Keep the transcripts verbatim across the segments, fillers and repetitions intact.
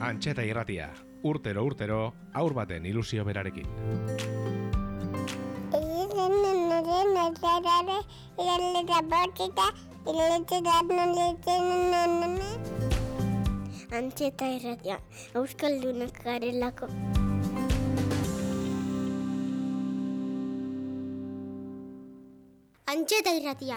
Antxeta irratia, urtero urtero, haur baten ilusio berarekin. Antxeta irratia, euskaldunak garelako. Antxeta irratia.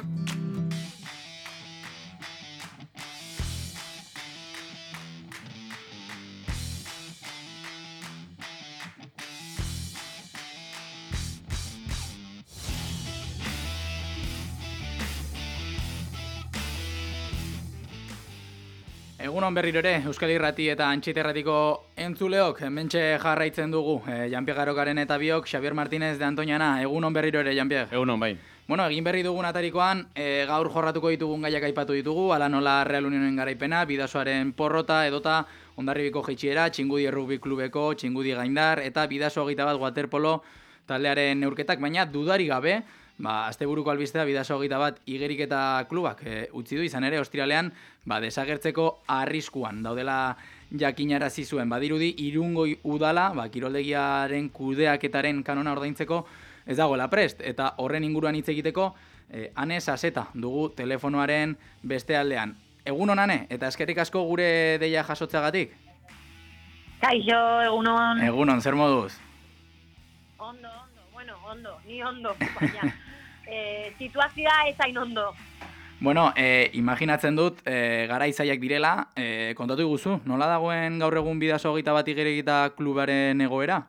Egunon berriro ere, Euskal Irrati eta Antxeta Irratiko entzuleok, hementxe jarraitzen dugu, e, Janpie Garokaren eta biok, Xabier Martínez de Antoñana, egunon berriro ere, Janpie. Egunon, bai. Bueno, egin berri dugun atarikoan, e, gaur jorratuko ditugun gaiak aipatu ditugu, ala nola Real Unionen garaipena, Bidasoaren porrota, edota Hondarribiko jeitsiera, Txingudi Errugbi Klubeko, Txingudi Gaindar, eta Bidaso hogeita bat waterpolo taldearen neurketak, baina dudari gabe, ba, asteburuko albistea Bidaso hogeita bat igeriketa klubak e, utzi du, izan ere, ostiralean, ba, desagertzeko arriskuan daudela jakinarazi zuen. Badirudi, Irungoi udala, ba, kiroldegiaren kudeaketaren kanona ordaintzeko ez dagoela prest, eta horren inguruan hitz egiteko, eh, Ane Saseta dugu telefonoaren beste aldean. Egunon, Ane, eta eskerrik asko gure deia jasotzagatik? Kaixo, egunon. Egunon, zer moduz? Ondo, ondo, bueno, ondo, ni ondo, baina e, situazioa ez hain ondo. Bueno, eh, imaginatzen dut, eh, gara izaiak direla, eh, kontatu iguzu, nola dagoen gaur egun Bidaso hogeita bat igeriketa klubaren egoera?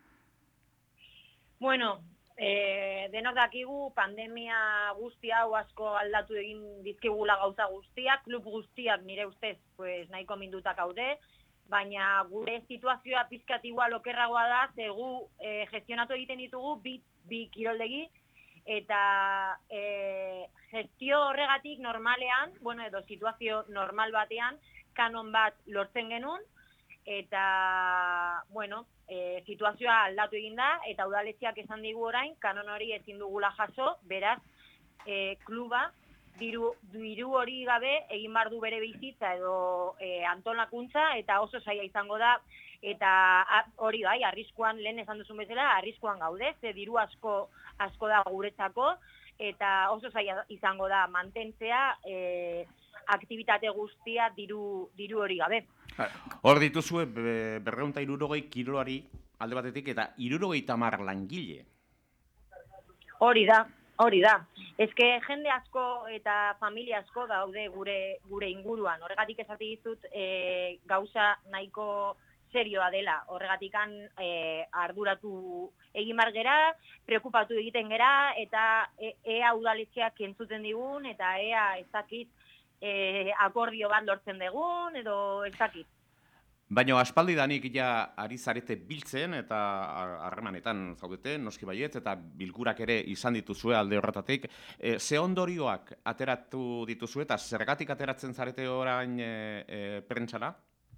Bueno, e, denok dakigu pandemia guzti hau asko aldatu egin dizkigula gauza guztiak, klub guztiak nire ustez pues, nahiko mindutak haude, baina gure situazioa pizkat igual okerragoa da, ze gu e, gestionatu egiten ditugu bi, bi kiroldegi, eta e, gestio horregatik normalean, bueno, edo situazio normal batean, kanon bat lortzen genuen, eta, bueno, e, situazioa aldatu egin da, eta udaletxeak esan digu orain, kanon hori ezin dugula jaso, beraz, e, kluba, diru, diru hori gabe egin behar du bere bizitza edo e, antolakuntza, eta oso zaila izango da, eta hori bai, arriskuan, lehen esan duzun bezala, arriskuan gaude, ze diru asko, asko da guretzako, eta oso zaila izango da mantentzea e, aktibitate guztia diru, diru hori gabe. Hor dituzue berrehun eta hirurogei kirolari alde batetik eta hirurogei hamar langile. Hori da, hori da. Ezke jende asko eta familia asko daude gure gure inguruan. Horregatik esate dizut e, gauza nahiko serioa dela. Horregatikan e, arduratu egin bar gera, preokupatu egiten gera, eta e, ea udaletxeak entzuten digun, eta ea ez dakit e, akordio bat lortzen dugun, edo ez dakit. Baina aspaldidanik ja ari zarete biltzen eta harremanetan zaudete, noski baietz, eta bilkurak ere izan dituzue alde horretatik. E, ze ondorioak ateratu dituzue eta zergatik ateratzen zarete orain e, e, prentsara?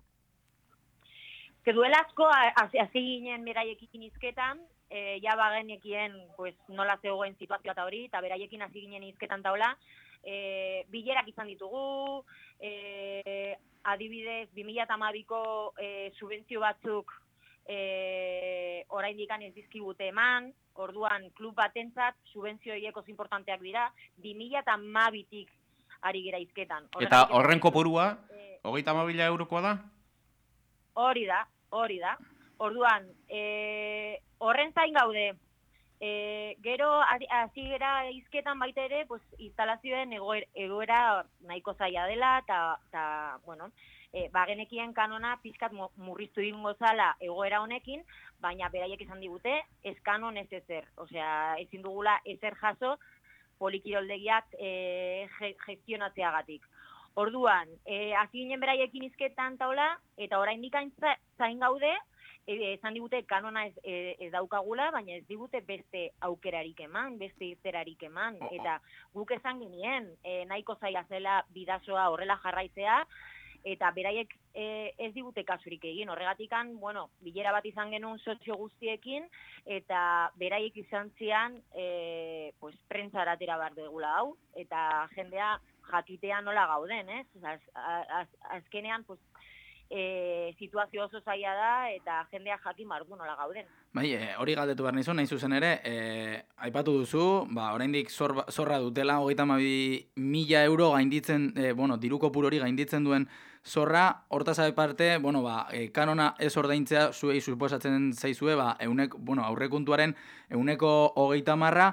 Que duela asko, hasi ginen beraiekin izketan, e, ja bagenekien pues, nola zegoen situazioa eta hori, eta beraiekin hasi ginen izketan taula, e, bilerak izan ditugu, e, adibidez, bi mila hamabiko e, subentzio batzuk e, oraindik ez dizkigute eman, orduan klub batentzat subentzio horiek oso importanteak dira, bi mila hamabitik ari gera izketan. Eta horren kopurua, e, hogeita hamabila eurokoa da? Hori da, hori da. Orduan, e, horren zain gaude, e, gero hasi gera izketan baita ere, pues, instalazioen egoera, egoera nahiko zaila dela, eta, bueno, e, bagenekien kanona pizkat murriztu egingo zala egoera honekin, baina beraiek izan digute, ez kanon ez ezer. Osea, ezin dugula ezer jaso polikiroldegiak e, gestionatzeagatik. Orduan, e, hasi ginen beraiekin izketan taula, eta oraindik zain gaude, esan digute kanona ez, ez daukagula, baina ez digute beste aukerarik eman, beste irterarik eman, eta guk esan genien, e, nahiko zaila zela Bidasoa horrela jarraitzea, eta beraiek e, ez digute kasurik egin. Horregatikan, bueno, bilera bat izan genuen sozio guztiekin, eta beraiek izan zian, e, pues, prentsara atera behar dugula hau, eta jendea jakitea nola gauden, ez? Az, az, azkenean, pues, e, situazio oso zaila da, eta jendeak jakin bardu nola gauden. Bai, e, hori galdetu behar nizun, nahi zuzen ere, e, aipatu duzu, ba, oraindik zor, zorra dutela, hogeita hamabi mila euro gainditzen, e, bueno, diru kopuru hori gainditzen duen zorra, hortaz aparte, bueno, ba, e, kanona ez ordaintzea zuei suposatzen zaizue, ba, eunek, bueno, aurrekontuaren euneko hogeita marra,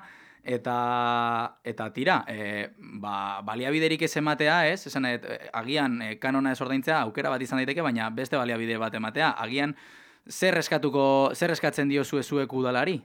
eta eta tira, e, ba, baliabiderik ez ematea, ez? Esan, et, agian e, kanona ez ordaintzea aukera bat izan daiteke, baina beste baliabide bat ematea, agian zer eskatuko, zer eskatzen diozu zuek udalari?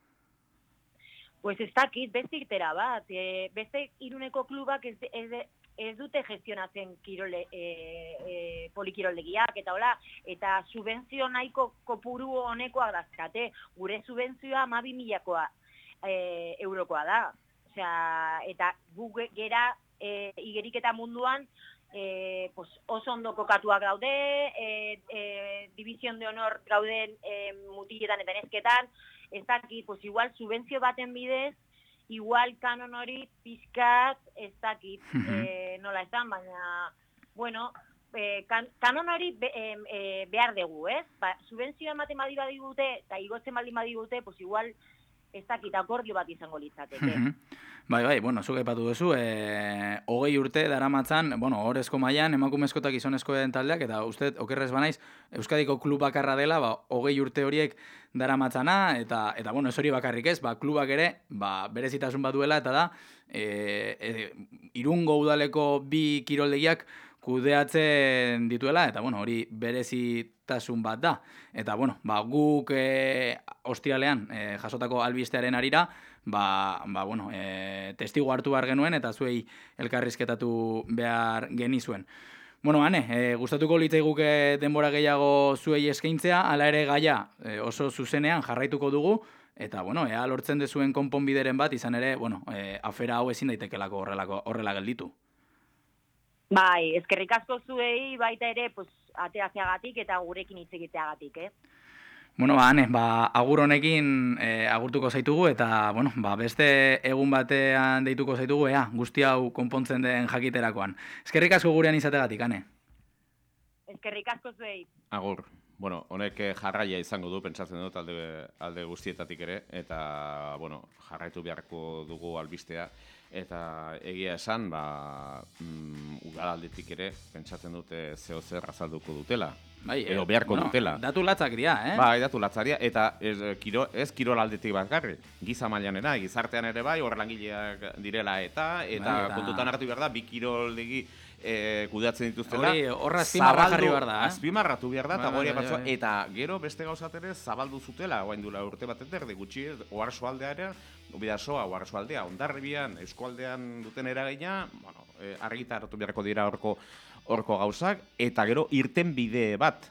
Pues ez dakit, beste irtera bat, e, beste iruneko klubak ez, ez, ez dute gestionatzen kirole, e, e, polikiroldegiak, eta hola, eta subentzio nahiko kopuru honekoak dazkate, gure subentzioa hamabi milakoa e, eurokoa da. Osea, eta gu gera e, igeriketa munduan e, pues, oso ondo kokatuak gaude, e, e, División de Honor gauden e, mutiletan eta nesketan, ez dakit, pues igual subentzio baten bidez, igual kanon hori pizkat, ez dakit, e, nola esan, baina, bueno, e, kan, kanon hori be, e, e, behar dugu, ez? Ba, subentzio ematen badi badigute, eta igotzen baldin badigute, pues igual, ez dakit, akordio bat izango litzateke. Bai, bai, bueno, zuk aipatu duzu, e, hogei urte daramatzan, bueno, horrezko mailan emakumezko eta gizonezkoen taldeak, eta uste, okerrez banaiz, Euskadiko klub bakarra dela, ba, hogei urte horiek daramatzana, eta, eta bueno, ez hori bakarrik ez, ba, klubak ere, ba, berezitasun bat duela, eta da, e, e, Irungo udaleko bi kiroldegiak kudeatzen dituela, eta bueno, hori berezitasun bat da. Eta bueno, ba, guk e, ostiralean e, jasotako albistearen arira, ba, ba, bueno, e, testigu hartu behar genuen, eta zuei elkarrizketatu behar genizuen. Bueno, Ane, e, gustatuko litzaiguke denbora gehiago zuei eskaintzea, hala ere gaia e, oso zuzenean jarraituko dugu, eta bueno, ea lortzen dezuen konponbideren bat, izan ere, bueno, e, afera hau ezin daitekelako horrelako horrela gelditu. Bai, eskerrik asko zuei baita ere, pues, ateazeagatik eta gurekin hitz egiteagatik, eh? Bueno, ba, Ane, ba, agur honekin e, agurtuko zaitugu, eta, bueno, ba, beste egun batean deituko zaitugu, ea, guzti hau konpontzen den jakiterakoan. Eskerrik asko gurean izategatik, Ane. Eskerrik asko zuei. Agur. Bueno, honek jarraia izango du, pentsatzen dut, alde, alde guztietatik ere, eta, bueno, jarraitu beharko dugu albistea, eta egia esan, ba, mm, udalaldetik ere, pentsatzen dute zeo zer azalduko dutela. Bai, edo beharko bueno, dutela. Datu latzak dira, eh? Bai, datu latzaria, eta ez, kiro, ez kirol aldetik bakarrik, giza mailan ere, gizartean ere bai, horre langileak direla eta, eta, bai, eta... kontutan hartu behar da, bi kiroldegi e, kudeatzen dituztela. Hori, horra azpimarra jarri behar da, eh? Azpimarratu behar da, eta bai, gori bai, bai. eta gero beste gauzat ere zabaldu zutela, oain dula urte bat erdi gutxi, oarsoaldea ere, Bidasoa, oarsoaldea, Hondarribian, eskualdean duten eragina, bueno, e, argitaratu beharko dira horko horko gauzak, eta gero irten bide bat,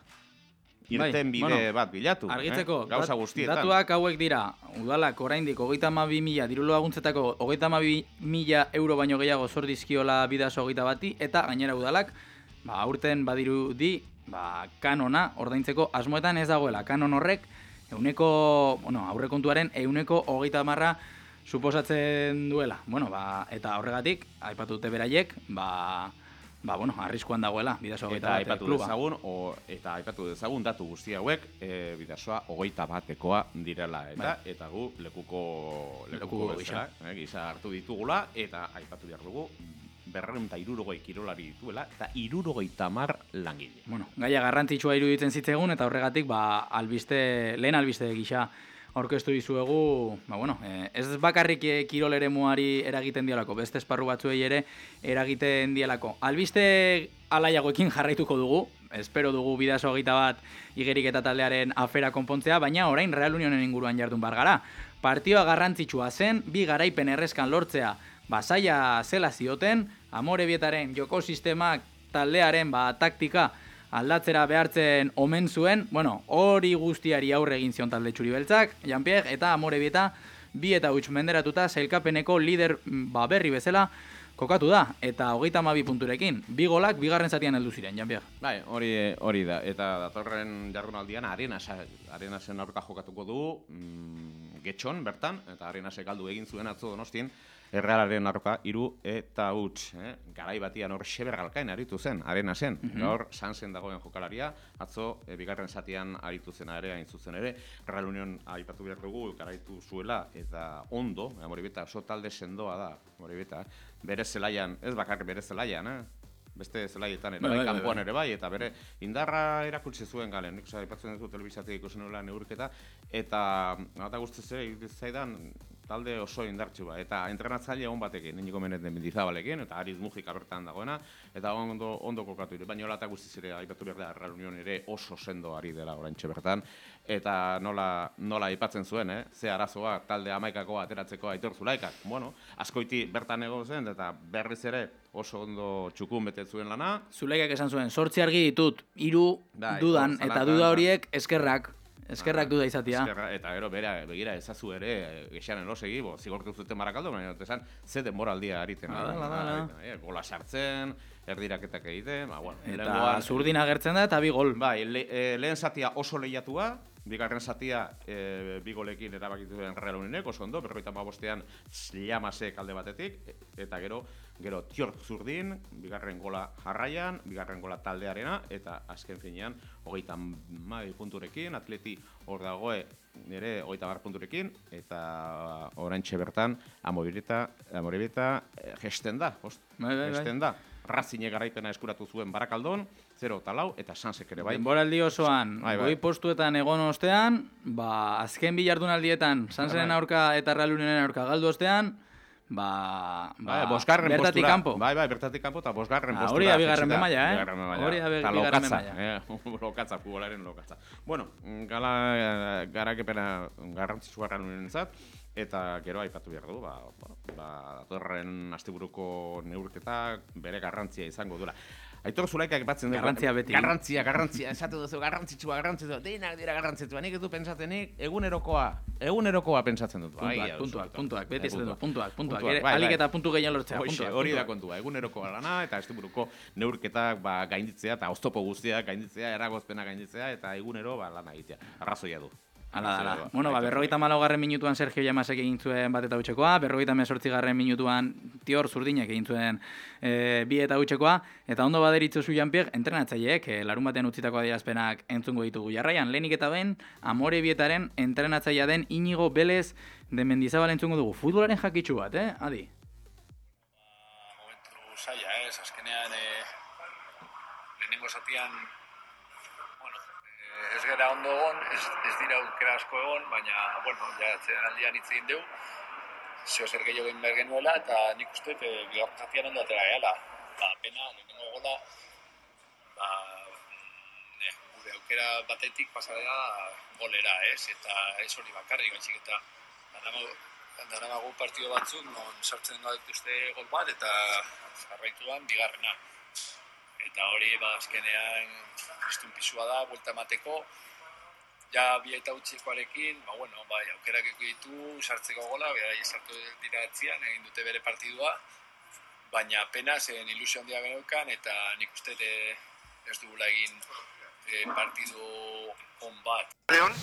irten bai, bide bueno, bat bilatu, argitzeko, eh? Gauza guztietan. Datuak hauek dira, udalak oraindik hogeita hamabi mila, diru laguntzetako hogeita hamabi mila euro baino gehiago zor dizkiola Bidaso hogeita bati, eta gainera udalak, ba, aurten badirudi, ba, kanona ordaintzeko asmoetan ez dagoela, kanon horrek, euneko, bueno, aurrekontuaren euneko hogeita marra suposatzen duela. Bueno, ba, eta horregatik, aipatu dute beraiek, ba, ba, bueno, arriskuan dagoela, Bidasoa hogeita Eta bat aipatu kluba. dezagun, o, eta aipatu dezagun datu guzti hauek, e, Bidasoa hogeita batekoa direla, eta Bai. eta gu lekuko, Lekuko lekuko bezala, eh, gisa hartu ditugula, eta aipatu behar dugu, berreun eta irurogei kirolari dituela, eta irurogei tamar langile. Bueno, gaia garrantzitsua iruditzen zitzegun, eta horregatik, ba, albiste, lehen albiste gisa aurkeztu dizuegu, ba, bueno, eh, ez bakarrik eh, kirol eremuari eragiten dialako, beste esparru batzuei ere eragiten dialako. Albiste alaiagoekin jarraituko dugu, espero dugu Bidaso hogeita bat igerik eta taldearen afera konpontzea, baina orain Real Unionen inguruan jardun bar gara. Partioa garrantzitsua zen, bi garaipen erreskan lortzea, basaia zela zioten, Amorebietaren joko sistemak taldearen ba, taktika aldatzera behartzen omen zuen, bueno, hori guztiari aurre egin zion talde txuri-beltzak, Jean-Pierre eta Amorebieta bi eta huts menderatuta sailkapeneko lider ba, berri bezala kokatu da, eta hogeita hamabi punturekin, bi golak bigarren zatian heldu ziren, Jean-Pierre. Bai, hori hori da, eta datorren jardunaldian Arenasa, Arenasen aurka jokatuko du, mm, Getxon bertan, eta Arenasek galdu egin zuen atzo Donostien, Errealaren aurka hiru eta huts, eh? Garai batian hor Xebergalkain aritu zen, arena zen. Mm -hmm. Gaur Sansen dagoen jokalaria, atzo e, bigarren zatian aritu zena ere, hain zuzen ere. Real Union aipatu behar dugu, garaitu zuela, eta ondo, Amorebieta oso talde sendoa da, Amorebieta, bere zelaian, ez bakarrik bere zelaian, eh? Beste zelaietan ere, bai, kanpoan ere bai, eta bere indarra erakutsi zuen galen, nik aipatzen dut telebizatik ikusen nuela neurketa, eta eta guztiz ere, zaidan, talde oso indartsu ba, eta entrenatzaile on batekin, Iñigo Menez de Mendizabalekin, eta Ariz Mujika bertan dagoena, eta ondo, ondo kokatu ere, baina hola eta guztiz ere, aipatu behar da, Real Union ere oso sendo ari dela oraintxe bertan, eta nola, nola aipatzen zuen, eh? Ze arazoa talde hamaikako ateratzeko Aitor Zulaikak, bueno, askoiti bertan egon zen, eta berriz ere oso ondo txukun bete zuen lana. Zulaikak esan zuen, sortzi argi ditut, hiru dudan, eta duda horiek eskerrak. Eskerrak duda izatea. Eskerra, eta gero bera, begira ezazu ere, gexaren losegi, bo, zigortu zuten Barakaldo, baina esan, ze denboraldia ariten. Adala, adala. Gola sartzen, erdiraketak egiten, ba, bueno. Eta zurdin agertzen da, eta bi gol. Bai, le, e, lehen zatia oso lehiatua, bigarren zatia e, bi golekin erabakitu den Real Unionek, oso ondo, berrogeita hamabostean Llamasek alde batetik, eta gero, gero Tior Zurdin, bigarren gola jarraian, bigarren gola taldearena, eta azken finean, hogeita mai punturekin, Atleti hor dagoe nire hogeita mar punturekin, eta oraintxe bertan, Amorebieta, Amorebieta gesten da, gesten da. Racing garaipena eskuratu zuen Barakaldon, zero eta lau, eta Sansek ere bai. Denboraldi osoan, bai, bai. Goi postuetan egon ostean, ba, azken bi jardunaldietan, Sansen aurka eta Real Unionen aurka galdu ostean, ba, ba, bai, bertatik kanpo. Bai, bai, bertatik kanpo eta bosgarren postura. Hori da bigarren bemaila, eh? Hori da bigarren bemaila. Eh? Lokatza, futbolaren lokatza. Bueno, gala garakepena garrantzitsua Real Unionentzat, eta gero aipatu behar du, ba, ba, datorren asteburuko neurketak bere garrantzia izango duela. Aitor Zulaikak aipatzen du. Garrantzia beti. Garrantzia, garrantzia, esatu duzu, garrantzitsua, garrantzitsua, deinak dira garrantzitsua. Nik ez du pentsatenik, egunerokoa, egunerokoa pentsatzen dut. Puntuak, puntuak, puntuak, beti ez dut, puntuak, puntuak. Bai, alik eta puntu gehiago lortzea, puntuak. Hori da kontua, egunerokoa lana, eta asteburuko neurketak ba, gainditzea, eta oztopo guztiak gainditzea, eragozpena gainditzea, eta egunero ba, lana egitea. Arrazoia du. Hala, hala. Bueno, ba, berrogeita malaugarren minutuan Sergio Llamasek egin zuen bat eta hutsekoa, berrogeita hemezortzigarren minutuan Tior Zurdinek egin zuen e, bi eta hutsekoa, eta ondo baderitzu zu Jean-Pierre, entrenatzaileek, e, larun batean utzitako adierazpenak entzungo ditugu jarraian. Lehenik eta ben, Amorebietaren entrenatzailea den Iñigo Belez de Mendizabal entzungo dugu. Futbolaren jakitsu bat, eh? Adi? Momentu zaila, ez? Azkenean, e, lehenengo zatian, ez gara ondo egon, ez, ez dira aukera asko egon, baina, bueno, ja, atzeren aldian hitz egin dugu, zeo zer gehiago egin behar genuela, eta nik uste, e, bigarren zatian ondo atera gehala. Ba, pena, lehenengo gola, ba, ne, gure aukera batetik pasarea golera, ez? Eta ez hori bakarrik, baizik eta daramagu partido batzuk, non sartzen gaituzte gol bat, eta jarraituan bigarrena. Eta hori, ba, azkenean, kristun pisua da, buelta emateko, ja bi eta utxikoarekin, ba, bueno, bai, aukerak ditu, sartzeko gola, bera, sartu dira atzian, egin dute bere partidua, baina pena, zen ilusio handia geneukan, eta nik uste ez dugula egin e, partidu on bat. Leon?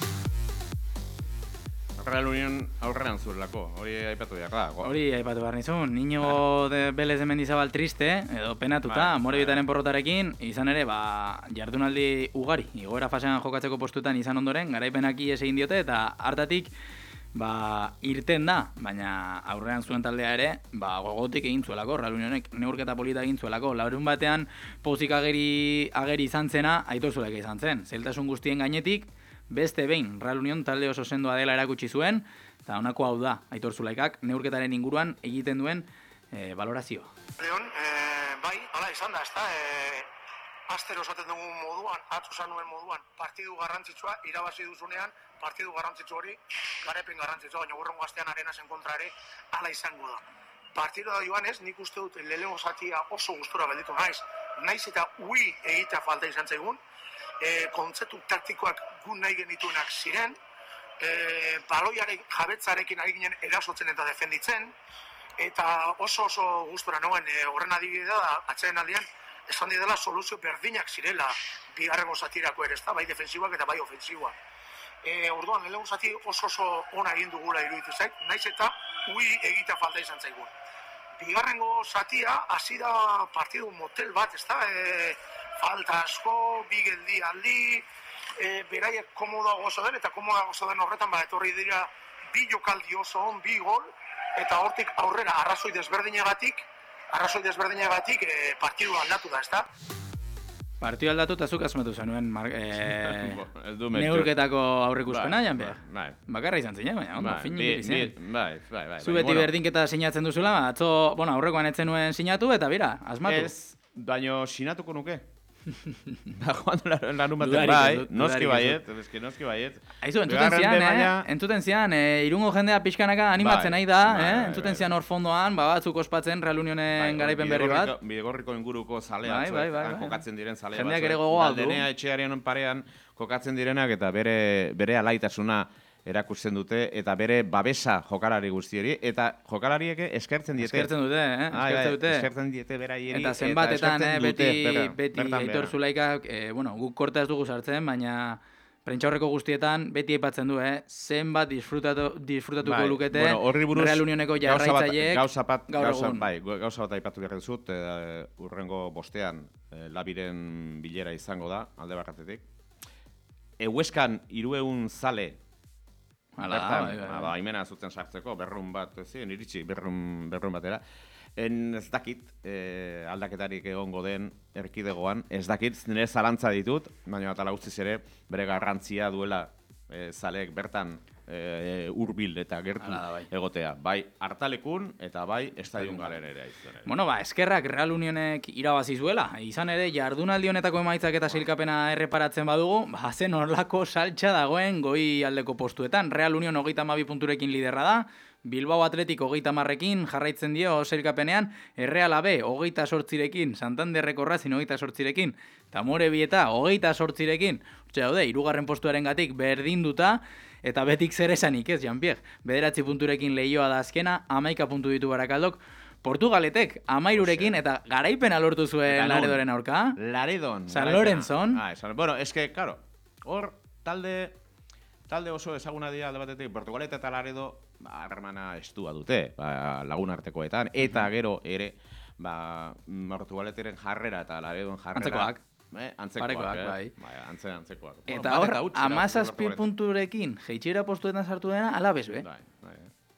Real Union aurrean zuelako, hori aipatu behar da. Hori aipatu behar nizun, Iñigo de Belez de Mendizabal triste, edo penatuta, Amorebietaren porrotarekin, izan ere, ba, jardunaldi ugari, igoera fasean jokatzeko postutan izan ondoren, garaipenak ies egin diote, eta hartatik, ba, irten da, baina aurrean zuen taldea ere, ba, gogotik egin zuelako, Real Unionek neurketa polita egin zuelako, larun batean, pozik ageri, ageri izan zena, Aitor Zulaika izan zen, zeltasun guztien gainetik, beste behin, Real Union talde oso sendoa dela erakutsi zuen, eta honako hau da, Aitor Zulaikak neurketaren inguruan egiten duen e, valorazioa. Leon, e, bai, hala izan da, ezta, e, astero esaten dugun moduan, atzu esan nuen moduan, partidu garrantzitsua, irabazi duzunean, partidu garrantzitsu hori, garepen garrantzitsua, baina hurrengo astean arenasen kontra ere, hala izango da. Partidu da joan ez, nik uste dut lehenengo zatia oso gustura belditu naiz, naiz eta ui egitea falta izan zaigun, E, kontzeptu taktikoak gun nahi genituenak ziren, e, baloiaren jabetzarekin ari ginen erasotzen eta defenditzen, eta oso oso gustura noen e, horren adibidea da, atzaren aldean, esan didela soluzio berdinak zirela bigarrengo zatirako ere, bai defensiboak eta bai ofensiboak. E, orduan, lehenengo zati oso oso ona egin dugula iruditu zait, naiz eta ui egitea falta izan zaigun. Bigarrengo zatia, hasi da partidu motel bat, ez da? E, falta asko, bi geldi aldi, e, beraiek komoda gozo den, eta komoda gozo den horretan, ba, etorri dira bi jokaldi oso on, bi gol, eta hortik aurrera arrazoi desberdinegatik, arrazoi desberdinegatik e, partidu aldatu da, ez da? Partidu aldatu eta zuk asmatu zenuen e, neurketako aurrikuspena, jan behar. Bai. Bakarra izan zinen, baina ondo, fin nik izan. Bai, bai, bai. Zu beti berdinketa sinatzen duzula, atzo, bueno, aurrekoan etzen nuen sinatu, eta bira, asmatu. Ez, baino sinatuko nuke. Da, joan larun baten bai, noski baiet, eski noski baiet. Aizu, entzuten zian, eh? Entzuten zian, eh, irungo jendea pixkanaka animatzen nahi da, eh? Entzuten zian hor fondoan, ba, batzuk ospatzen Real Unionen garaipen berri bat. Bidegorriko inguruko zaleak, kokatzen diren zale bat. Jendeak ere gogoa du. Aldenea etxearen parean kokatzen direnak eta bere bere alaitasuna erakusten dute eta bere babesa jokalari guztieri eta jokalariek eskertzen diete. Eskertzen dute, eh? Eskertzen dute. Eskertzen diete beraieri eta zenbatetan, eh, beti beti Aitor Zulaikak, eh, bueno, guk korta ez dugu sartzen, baina prentxaurreko guztietan beti aipatzen du, eh, zenbat disfrutatu disfrutatuko lukete Real Unioneko jarraitzaileek gauza bat, gaur gauza, egun. bai, gauza bat aipatu behar dizut, eh, urrengo bostean eh, Labiren bilera izango da alde bakartetik. Ehueskan hirurehun zale Hala, bertan, bai, bai, bai. ba, imena zuten sartzeko, berrun bat, ezin, iritsi, berrun, berrun batera. En ez dakit, eh, aldaketarik egongo den erkidegoan, ez dakit, nire zalantza ditut, baina atala guztiz ere, bere garrantzia duela eh, zaleek bertan eh, hurbil eta gertu Hala, bai. egotea. Bai hartalekun eta bai estadion galerera izan. Bueno, ba, eskerrak Real Unionek irabazi zuela. Izan ere, jardunaldi honetako emaitzak eta sailkapena erreparatzen badugu, ba, zen horlako saltxa dagoen goi aldeko postuetan. Real Union hogeita hamabi punturekin liderra da, Bilbao Athletic hogeita hamarrekin jarraitzen dio sailkapenean, Erreal B hogeita sortzirekin, Santanderreko Racing hogeita sortzirekin, eta Morebieta hogeita sortzirekin, urtsa daude, hirugarren postuaren gatik berdinduta, eta betik zer esanik ez, Jean-Pierre, bederatzi punturekin lehioa da azkena, hamaika puntu ditu Barakaldok, Portugaletek amairurekin eta garaipena lortu zuen Laredoren aurka. Laredon. San Lorenzon. Ah, San, bueno, es que, claro, hor talde talde oso ezaguna dira alde batetik, Portugalete eta Laredo harremana estua dute, ba, lagun artekoetan, eta gero ere, ba, Portugaleteren jarrera eta Laredon jarrera. Antzekoak. Eh, antzekoak, Parekoak, eh? bai. Bai, antze, antzekoak. Eta bueno, hor, amazazpi punturekin, jeitxera postuetan sartu dena, alabez, be? Bai, bai.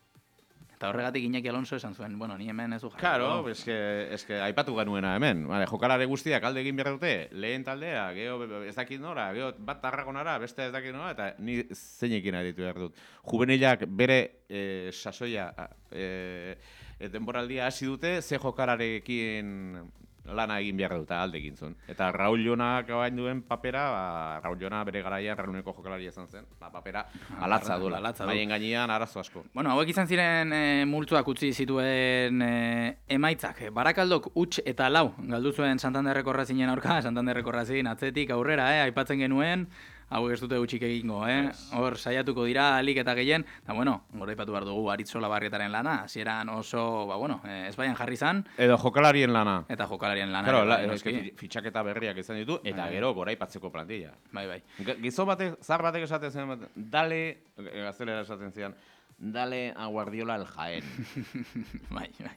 Eta horregatik Iñaki Alonso esan zuen, bueno, ni hemen ez du jarri. Claro, es que, es que aipatu genuena hemen. Vale, jokalare guztiak alde egin behar dute, lehen taldea, geho ez dakit nora, geho bat Tarragonara, beste ez dakit nora, eta ni zeinekin aritu behar dut. Juvenilak bere eh, sasoia, eh, denboraldia hasi dute, ze jokalarekin lana egin behar dut, alde egin zuen. Eta Raul Jonak gain duen papera, ba, Raul Jona bere garaian Realuneko jokalaria izan zen, ba, papera alatza duela, maien gainean arazo asko. Bueno, hauek izan ziren e, multzuak utzi zituen e, emaitzak. Barakaldok huts eta lau galdu zuen Santanderreko Racingen aurka, Santanderreko Racing atzetik aurrera, eh, aipatzen genuen, hauek ez dute utxik egingo, eh? Hor saiatuko dira alik eta gehien, eta bueno, gora ipatu behar dugu Aritz Solabarrietaren lana, hasieran oso, ba bueno, eh, ez baian jarri zan. Edo jokalarien lana. Eta jokalarien lana. Claro, la, es que fitxaketa berriak izan ditu, eta bai, gero gora ipatzeko plantilla. Bai, bai. Gizo batek, zar batek esaten zen, dale, gaztelera esaten zian, dale a Guardiola el Jaén. Bai, bai.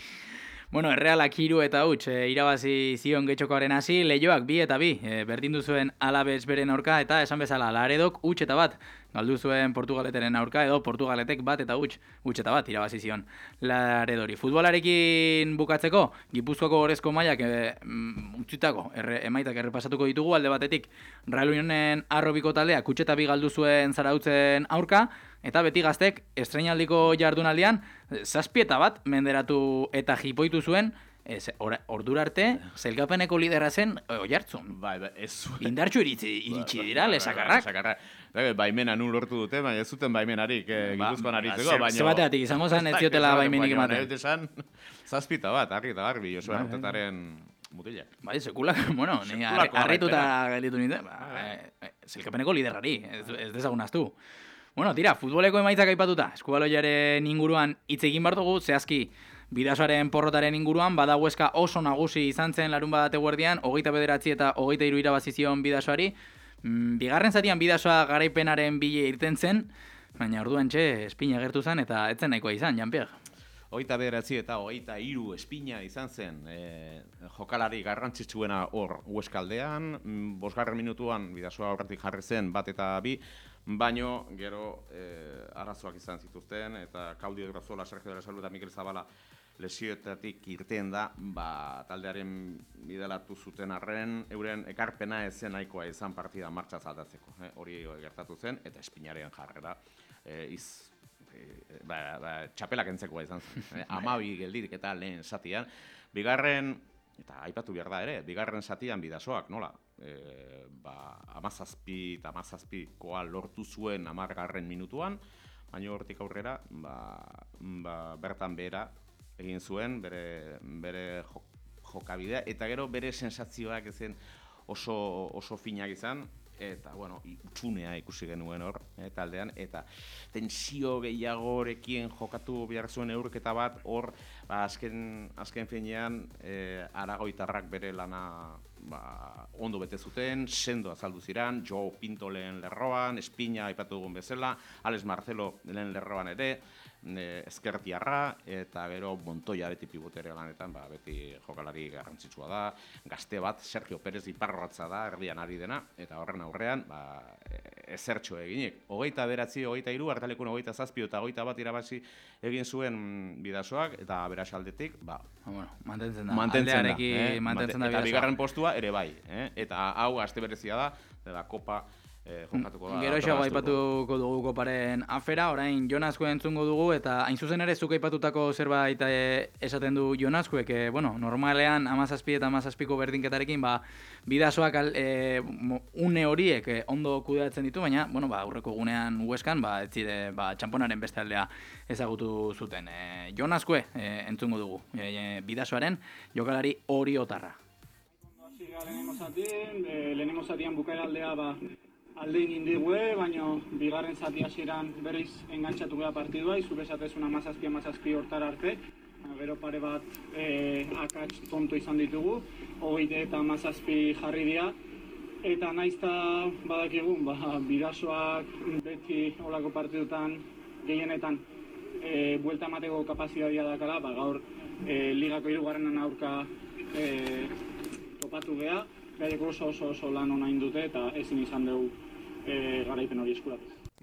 Bueno, Errealak hiru eta huts e, irabazi zion getxokoaren hasi, Leioak bi eta bi, e, berdindu zuen Alabez beren aurka, eta esan bezala Laredok huts eta bat, galdu zuen Portugaleteren aurka, edo Portugaletek bat eta huts, huts eta bat irabazi zion Laredori. Futbolarekin bukatzeko, Gipuzkoako gorezko mailak e, utzitako, erre, emaitak errepasatuko ditugu alde batetik, Real Unionen arrobiko taldea, huts eta bi galdu zuen Zarautzen aurka, eta beti gaztek, estreinaldiko jardunaldian, zazpieta bat menderatu eta jipoitu zuen, ez, or, ordura arte, zelkapeneko lidera zen Oiartzun. Bai, bai, ez zuen. Indartxu iritsi, iritsi dira, lesakarrak. Lesakarrak. Baimena nun lortu dute, baina ez zuten baimenarik, eh, Gipuzkoan aritzeko, baina... Zebateatik, izango zen ez ziotela baimenik ematen. Baina, zazpita bat, argi eta garbi, Josua Artetaren mutilak. Bai, sekulak, bueno, ni harrituta gelditu nintzen, zelkapeneko liderari, ez dezagunaztu. Bueno, tira, futboleko emaitzak aipatuta, Eskubaloiaren inguruan hitz egin behar dugu, zehazki Bidasoaren porrotaren inguruan, bada Hueska oso nagusi izan zen larun badate guardian, hogeita bederatzi eta hogeita hiru irabazi zion Bidasoari. Mm, bigarren zatian Bidasoa garaipenaren bile irten zen, Baina orduan txe, espina gertu zen eta etzen nahikoa izan, Jean-Pierre. Hogeita bederatzi eta hogeita hiru espina izan zen, e, jokalari garrantzitsuena hor Hueskaldean, bosgarren minutuan Bidasoa aurretik jarri zen bat eta bi, baino gero e, arazoak izan zituzten, eta Claudio Grazola, Sergio de la Salud eta Mikel Zabala lesioetatik irten da, ba, taldearen bidalatu zuten arren, euren ekarpena ezen nahikoa izan partida martxa zaldatzeko. Eh? Hori gertatu zen, eta espinaren jarrera e, iz, e, ba, ba, txapelak entzekoa izan zen. Eh? Amabi geldirik eta lehen zatian. Bigarren, eta aipatu behar da ere, bigarren zatian Bidasoak, nola? E, ba, amazazpi eta amazazpikoa lortu zuen amargarren minutuan, baina hortik aurrera, ba, ba, bertan behera, egin zuen, bere, bere jokabidea, eta gero bere sensazioak ezen oso, oso finak izan, eta, bueno, utxunea ikusi genuen hor, eh, taldean, eta tensio gehiagorekin jokatu behar zuen eurketa bat, hor, ba, azken, azken finean, eh, Aragoitarrak bere lana ba, ondo bete zuten, sendo azaldu ziran, Joe Pinto lehen lerroan, Espina aipatu dugun bezala, Alex Marcelo lehen lerroan ere, E, ezkertiarra, eta gero Montoya beti pivotere lanetan, ba, beti jokalari garrantzitsua da, gazte bat, Sergio Pérez iparrotza da, erdian ari dena, eta horren aurrean, ba, ezertxo eginik. Hogeita beratzi, hogeita hiru, hartalekun hogeita zazpi, eta hogeita bat irabazi egin zuen Bidasoak, eta berasaldetik, ba, bueno, mantentzen da, mantentzen da, eh? mantentzen da eta bigarren postua ere bai, eh? Eta hau aste berezia da, dela Kopa, Eh, da, Gero xago aipatuko dugu koparen afera, orain Jonazko entzungo dugu, eta hain zuzen ere zuk aipatutako zerbait e, esaten du Jonazkoek, e, bueno, normalean amazazpi eta amazazpiko berdinketarekin, ba, Bidasoak al, e, une horiek e, ondo kudeatzen ditu, baina, bueno, ba, aurreko gunean Hueskan, ba, ez zide, ba, txamponaren beste aldea ezagutu zuten. E, Jonazkoe e, entzungo dugu, e, e, Bidasoaren jokalari hori otarra. Lehenengo zatien, e, lehenengo zatien bukaera aldea, ba, alde egin digue, baina bigarren zati hasieran berriz engantzatu gara partidua, izuk esatezun amazazpi amazazpi hortara arte. Gero pare bat e, akats tonto izan ditugu, hogeite eta amazazpi jarri dira. Eta naizta badakigun, ba, Bidasoak beti olako partidutan gehienetan e, buelta emateko kapazitatea dakala, ba, gaur e, ligako hirugarrenan aurka e, topatu geha. Gaieko oso oso oso lan hona indute eta ezin izan dugu e, garaipen hori eskuratu.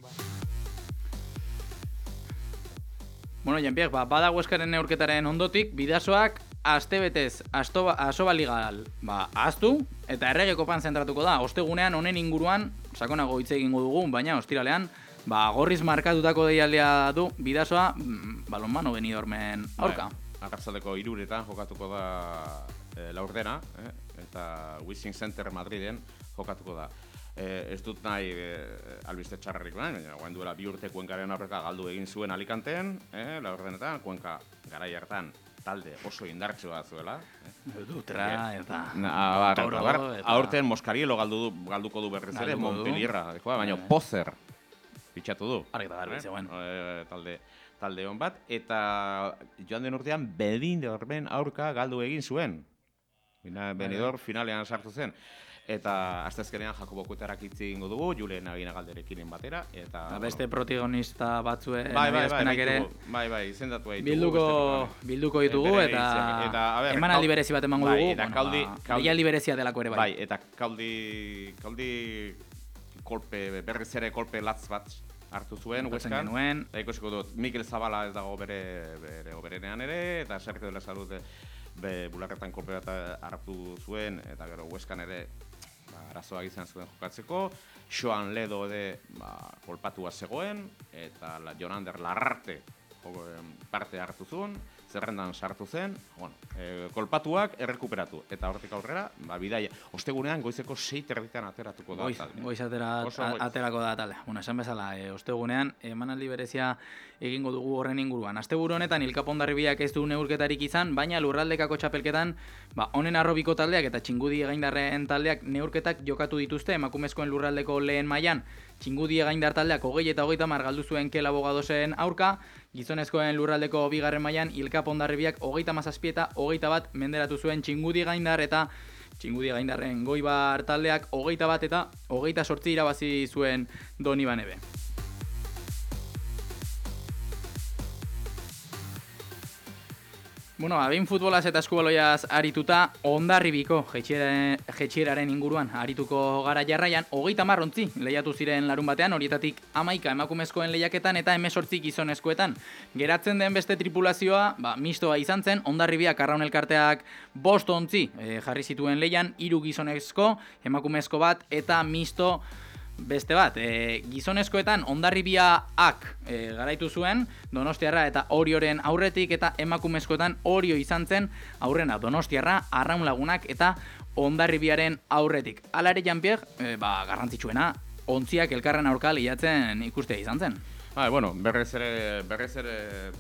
Bueno, Jean-Pierre, ba, bada Hueskaren neurketaren ondotik, Bidasoak astebetez Asoba Ligal ba, ahaztu eta Errege Kopan zentratuko da. Ostegunean honen inguruan, sakonago hitz egingo dugu, baina ostiralean, ba, gorriz markatutako deialdea du Bidasoa balonmano Benidormen aurka. Arratsaldeko hiruretan jokatuko da e, laurdena, eh? Eta Wishing Center Madriden jokatuko da. E, ez dut nahi e, albiste txarrarik nahi, baina guain duela bi urte Kuenkaren aurreka galdu egin zuen Alicanteen, eh? laurdenetan, Kuenka garai hartan talde oso indartsua zuela. Eh? Dutra eta abar, Toro abar, eta... aurten Moskarielo galdu, galduko du berriz ere, Montpellierra, baina Pozer pitxatu du. Argita garbi zegoen. Eh? Talde, talde hon bat, eta joan den urtean Benidormen aurka galdu egin zuen. Benidorm finalean sartu zen. Eta asteazkenean Jakobo Kuetarak hitz egingo dugu, Julen Aginagalderekin batera. Eta, ba, beste protagonista batzuen bai, bai, adierazpenak ere bai, bai, izendatu ditugu. Bilduko, bilduko ditugu eta, eta ber, emanaldi berezi bat emango bai, dugu. Eta kaldi, bueno, ba, kaldi, deialdi berezia delako ere bai. Bai, eta kaldi, kaldi kolpe, berriz ere kolpe latz bat hartu zuen Hueskan. Eta ikusiko dut, Mikel Zabala ez dago bere, bere oberenean ere, eta Sergio de la Salud be bularretan kolpe bat hartu zuen, eta gero Hueskan ere ba, arazoak izan zuen jokatzeko. Joan Ledo ere ba, kolpatua zegoen, eta la, Jonander Larrarte parte hartu zuen, zerrendan sartu zen, bueno, e, kolpatuak errekuperatu. Eta hortik aurrera, ba, bidaia. Ostegunean goizeko sei terditan ateratuko da. Goiz, talde. goiz atera, aterako da talde. Bueno, esan bezala, e, ostegunean emanaldi berezia egingo dugu horren inguruan. Asteburu honetan Ilkap Hondarribiak ez du neurketarik izan, baina Lurraldekako txapelketan, ba, honen arrobiko taldeak eta Txingudi Egaindarren taldeak neurketak jokatu dituzte emakumezkoen Lurraldeko lehen mailan. Txingudi Egaindar taldeak hogei eta hogeita hamar galdu zuen Kel Abogadosen aurka, gizonezkoen Lurraldeko bigarren mailan Ilkap Hondarribiak hogeita hamazazpi eta hogeita bat menderatu zuen Txingudi Egaindar eta Txingudi Egaindarren Goibar taldeak hogeita bat eta hogeita zortzi irabazi zuen Donibane B. Bueno, abin futbolaz eta eskubaloiaz arituta, Hondarribiko jetxieraren inguruan arituko gara jarraian, hogeita marrontzi lehiatu ziren larun batean, horietatik hamaika emakumezkoen lehiaketan eta hemezortzi gizonezkoetan. Geratzen den beste tripulazioa, ba, mistoa izan zen, Hondarribiak Arraun Elkarteak bost ontzi e, jarri zituen lehian, hiru gizonezko, emakumezko bat eta misto beste bat. E, gizonezkoetan Hondarribiak e, garaitu zuen, Donostiarra eta Orioren aurretik, eta emakumezkoetan Orio izan zen aurrena, Donostiarra, Arraun Lagunak eta Hondarribiaren aurretik. Hala ere, Jean-Pierre, e, ba, garrantzitsuena, ontziak elkarren aurka lehiatzen ikustea izan zen. Ba, bueno, berrez ere, berrez ere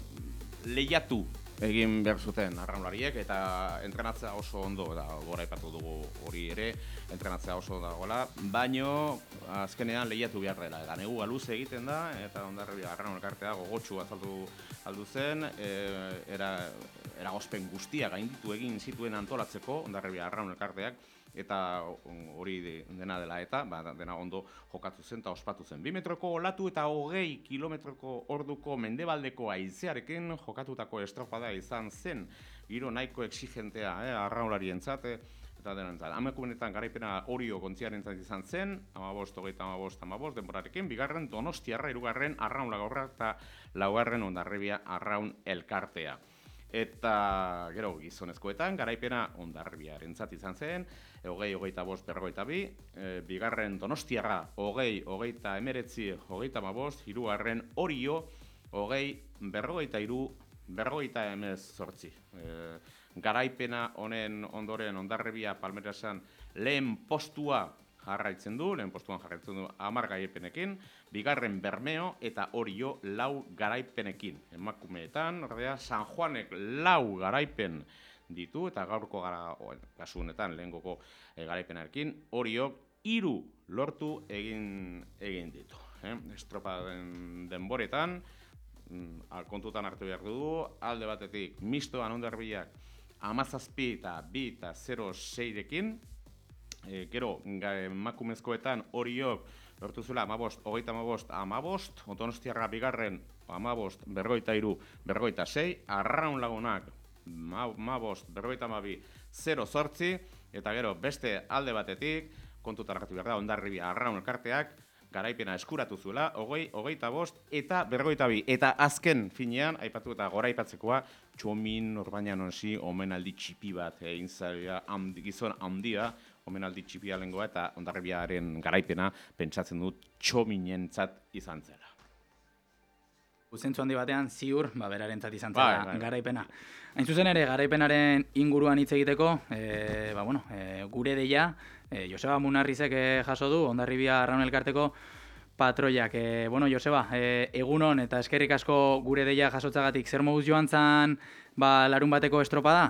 lehiatu egin behar zuten arraunlariek, eta entrenatzea oso ondo, eta gora aipatu dugu hori ere, entrenatzea oso dagoela, baino azkenean lehiatu behar dela, eta negua luze egiten da, eta Hondarribia Arraun Elkartea gogotsu azaldu aldu zen, e, era, eragozpen guztia gainditu egin zituen antolatzeko Hondarribia Arraun Elkarteak, eta hori dena dela eta, ba, dena ondo jokatu zen eta ospatu zen. Bi metroko olatu eta hogei kilometroko orduko mendebaldeko haizearekin jokatutako estropada izan zen, giro nahiko exigentea, eh, arraunlarientzat, eh, eta denentzat. Emakumeenetan garaipena Orio kontziarentzat izan zen, hamabost, hogeita hamabost, hamabost denborarekin, bigarren Donostiarra, hirugarren Arraun Lagorra eta laugarren Hondarribia Arraun Elkartea. Eta gero gizonezkoetan garaipena Hondarribiarentzat izan zen, hogei, hogeita bost, berrogeita bi, e, bigarren Donostiarra, hogei, hogeita emeretzi, hogeita hamabost, hirugarren Orio, hogei, berrogeita hiru, berrogeita hemezortzi. E, garaipena honen ondoren Hondarribia Palmerasan lehen postua jarraitzen du, lehen postuan jarraitzen du hamar garaipenekin, bigarren Bermeo eta Orio lau garaipenekin. Emakumeetan, ordea, San Juanek lau garaipen ditu, eta gaurko gara, kasu honetan, lehengoko e, garaipenarekin, Oriok hiru lortu egin, egin ditu. Eh? Estropa den, denboretan, mm, kontutan hartu behar dugu, alde batetik, mistoan Hondarribiak hamazazpi eta bi eta zero seirekin, E, gero, emakumezkoetan Oriok lortu zuela hamabost, hogeita hamabost, hamabost, Donostiarra bigarren hamabost, berrogeita hiru, berrogeita sei, Arraun Lagunak hamabost, berrogeita hamabi, zero zortzi, eta gero beste alde batetik, kontutan hartu behar da, Hondarribia Arraun Elkarteak garaipena eskuratu zuela, hogei, hogeita bost, eta berrogeita bi. Eta azken finean, aipatu eta gora aipatzekoa, Txomin Urbañan onzi omenaldi txipi bat egin zaila, gizon handia, omenaldi txipia lengoa, eta Hondarribiaren garaipena pentsatzen dut Txominentzat izan zela. Zentzu handi batean ziur, ba, berarentzat izan zela bai, bai. garaipena. Hain zuzen ere, garaipenaren inguruan hitz egiteko, e, ba, bueno, e, gure deia, e, Joseba Munarrizek e, jaso du, Hondarribia Arraun Elkarteko patroiak. E, bueno, Joseba, e, egunon eta eskerrik asko gure deia jasotzagatik, zer moduz joan zan, ba, larun bateko estropada?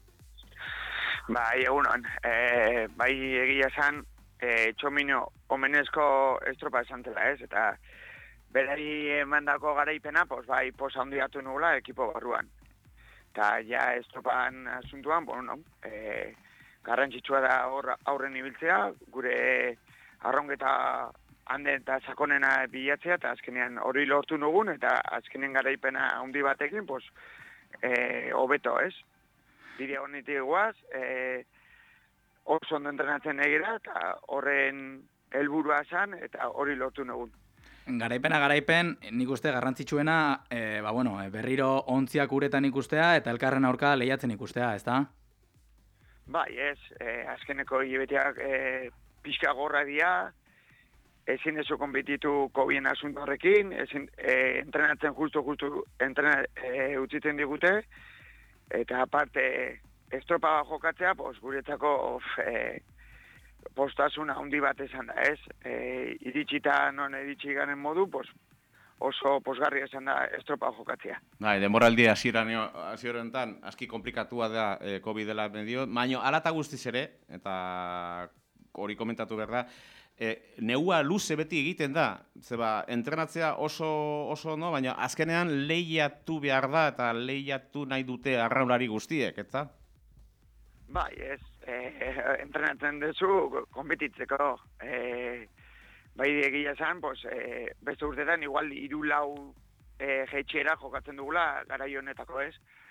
Bai, egunon. E, bai, egia esan, e, Txomino omenezko estropa esan zela, ez? Eta berari emandako garaipena, pues, bai, posa handiatu nugula ekipo barruan. Eta ja estropan asuntuan, bueno, e, garrantzitsua da hor aurren ibiltzea, gure arrongeta handen eta sakonena bilatzea, eta azkenean hori lortu nugun, eta azkenen garaipena handi batekin, pues, e, hobeto, ez? Bide honetik guaz, e, oso ondo entrenatzen egira, eta horren helburua zan, eta hori lortu nugun. Garaipena garaipen, nik uste garrantzitsuena, e, ba, bueno, berriro ontziak uretan ikustea eta elkarren aurka lehiatzen ikustea, ezta? Bai, ez, e, azkeneko hilebeteak e, pixka gorra dira, ezin dezu konbititu kobien asunto horrekin, ezin e, entrenatzen justu-justu entrena, e, utziten digute, eta aparte estropa jokatzea, pues, guretzako of, e, postasuna handi bat esan da, ez? E, iritsita non iritsi garen modu, pues, oso posgarria esan da estropa jokatzea. Bai, denboraldi hasierentan aski komplikatua da e, COVID dela medio, baino alata guztiz ere, eta hori komentatu behar da, e, neua luze beti egiten da, zeba, entrenatzea oso, oso no, baina azkenean lehiatu behar da, eta lehiatu nahi dute arraunlari guztiek, eta? Bai, ez, e, entrenatzen duzu, konbetitzeko, e, bai egia esan, pues, e, beste urtetan igual hiru lau e, jetxera jokatzen dugula garai honetako, ez?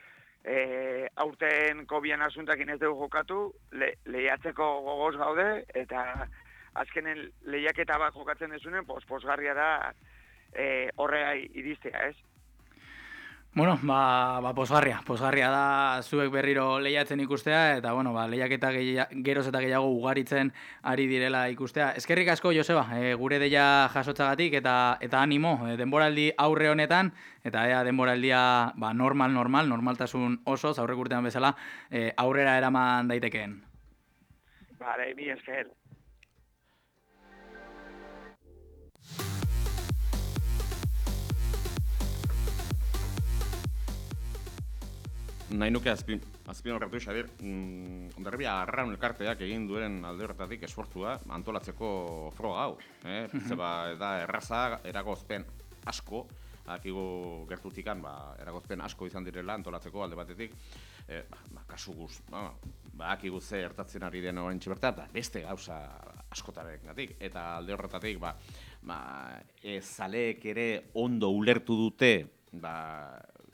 e, aurten kobian asuntakin ez dugu jokatu, le, lehiatzeko gogoz gaude, eta azkenen lehiaketa bat jokatzen dezunen, pos, posgarria da e, horrega iristea, ez? Bueno, ba, ba posgarria, posgarria da zuek berriro lehiatzen ikustea, eta bueno, ba, lehiaketa gehia, geroz eta gehiago ugaritzen ari direla ikustea. Eskerrik asko, Joseba, e, gure deia jasotzagatik, eta eta animo, e, denboraldi aurre honetan, eta ea denboraldia ba, normal, normal, normaltasun osoz, aurrek urtean bezala, e, aurrera eraman daitekeen. Bale, mi esker. Nahi nuke azpin, azpin horretu, Xabier, mm, Hondarribia Arraun elkarteak egin duen alde horretatik esfortzua antolatzeko froga hau. Eh? Zeba da erraza, eragozpen asko, akigu gertutikan, ba, eragozpen asko izan direla antolatzeko alde batetik, eh, ba, ba, kasu guz, ba, ba, akigu ze ertatzen ari den horren txiberta, eta beste gauza askotaren gatik. Eta alde horretatik, ba, ba, e, zaleek ere ondo ulertu dute, ba,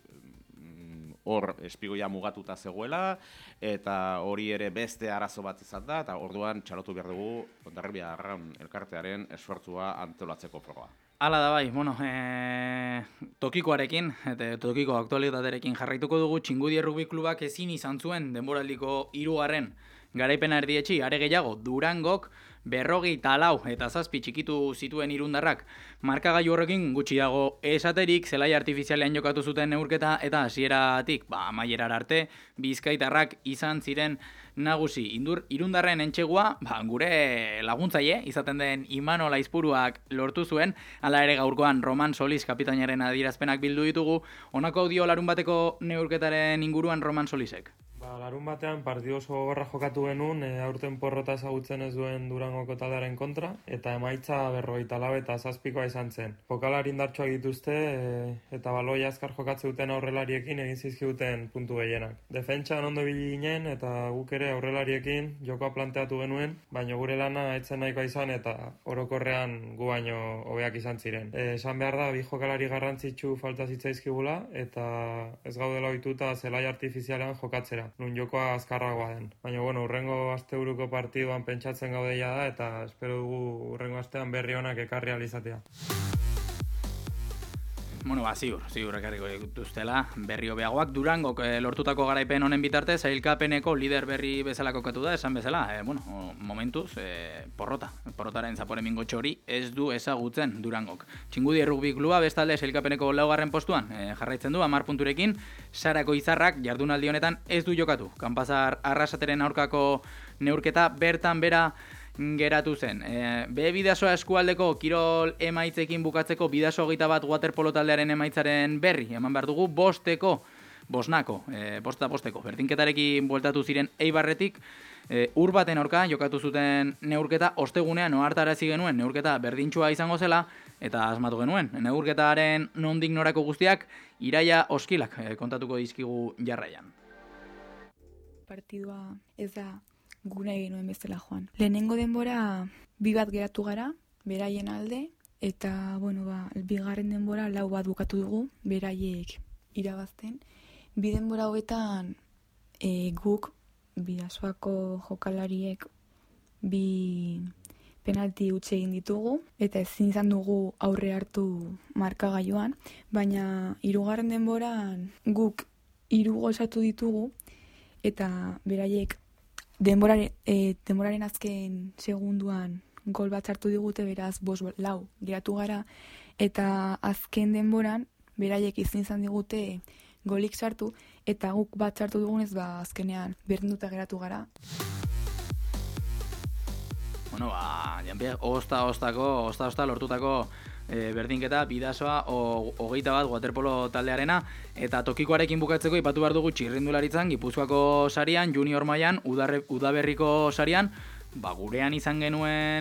hor espigoia mugatuta zegoela, eta hori ere beste arazo bat izan da, eta orduan txalotu behar dugu Hondarribia Arraun elkartearen esfortzua antolatzeko froga. Hala da bai, bueno, e, tokikoarekin, eta tokiko aktualitatearekin jarraituko dugu, Txingudi Errugbi Klubak ezin izan zuen denboraldiko hirugarren garaipena erdietxi, are gehiago, Durangok berrogei talau eta zazpi txikitu zituen irundarrak. Markagailu horrekin gutxi dago esaterik, zelai artifizialean jokatu zuten neurketa eta hasieratik, ba, amaierar arte, bizkaitarrak izan ziren nagusi. Indur, irundarren entxegua, ba, gure laguntzaile, izaten den Imanol Aizpuruak lortu zuen, hala ere gaurkoan Roman Solis kapitainaren adierazpenak bildu ditugu, honako audio larun bateko neurketaren inguruan Roman Solisek. Ba, larun batean partidu oso gogorra jokatu genuen, e, aurten porrota ezagutzen ez duen Durangoko taldearen kontra, eta emaitza berrogeita lau eta zazpikoa izan zen. Jokalari indartsuak dituzte, e, eta baloi azkar jokatze duten aurrelariekin egin zizkiguten puntu gehienak. Defentsan ondo ibili ginen, eta guk ere aurrelariekin jokoa planteatu genuen, baina gure lana etzen nahikoa izan, eta orokorrean gu baino hobeak izan ziren. E, esan behar da, bi jokalari garrantzitsu falta zitzaizkigula, eta ez gaudela ohituta zelai artifizialean jokatzera, nun jokoa azkarragoa den. Baina, bueno, urrengo asteburuko partiduan pentsatzen gaudeia da, eta espero dugu urrengo astean berri onak ekarri alizatea. Bueno, ba, ziur, ziur ekarriko dituztela berri hobeagoak. Durangok e, lortutako garaipen honen bitartez, sailkapeneko lider berri bezala kokatu da, esan bezala, e, bueno, momentuz, e, porrota, porrotaren zapore mingotxo hori ez du ezagutzen Durangok. Txingudi Errugbi Kluba bestalde sailkapeneko laugarren postuan e, jarraitzen du, hamar punturekin, Sarako Izarrak jardunaldi honetan ez du jokatu. Kanpazar Arrasateren aurkako neurketa bertan bera geratu zen. E, Be Bidasoa eskualdeko kirol emaitzekin bukatzeko Bidaso hogeita bat waterpolo taldearen emaitzaren berri eman behar dugu bosteko, bosnako, e, bosta bosteko, berdinketarekin bueltatu ziren Eibarretik, e, ur baten aurka jokatu zuten neurketa ostegunean ohartarazi genuen neurketa berdintxua izango zela, eta asmatu genuen. Neurketaren nondik norako guztiak Iraia Oskilak e, kontatuko dizkigu jarraian. Partidua ez da gune egin nuen bezala joan. Lehenengo denbora bi bat geratu gara, beraien alde, eta, bueno, ba, bigarren denbora lau bat bukatu dugu, beraiek irabazten. Bi denbora hobetan e, guk, Bidasoako jokalariek bi penalti utxe egin ditugu, eta ezin izan dugu aurre hartu markagailuan, baina hirugarren denboran guk hiru gol sartu ditugu, eta beraiek Denboraren, e, denboraren azken segunduan gol bat sartu digute, beraz bost lau geratu gara, eta azken denboran beraiek ezin izan digute golik sartu, eta guk bat sartu dugunez, ba, azkenean berdinduta geratu gara. Bueno, ba, Janpie, osta-ostako, osta-osta lortutako e, berdinketa Bidasoa hogeita bat waterpolo taldearena, eta tokikoarekin bukatzeko ipatu behar dugu txirrindularitzan, Gipuzkoako sarian, junior mailan, udaberriko sarian, ba, gurean izan genuen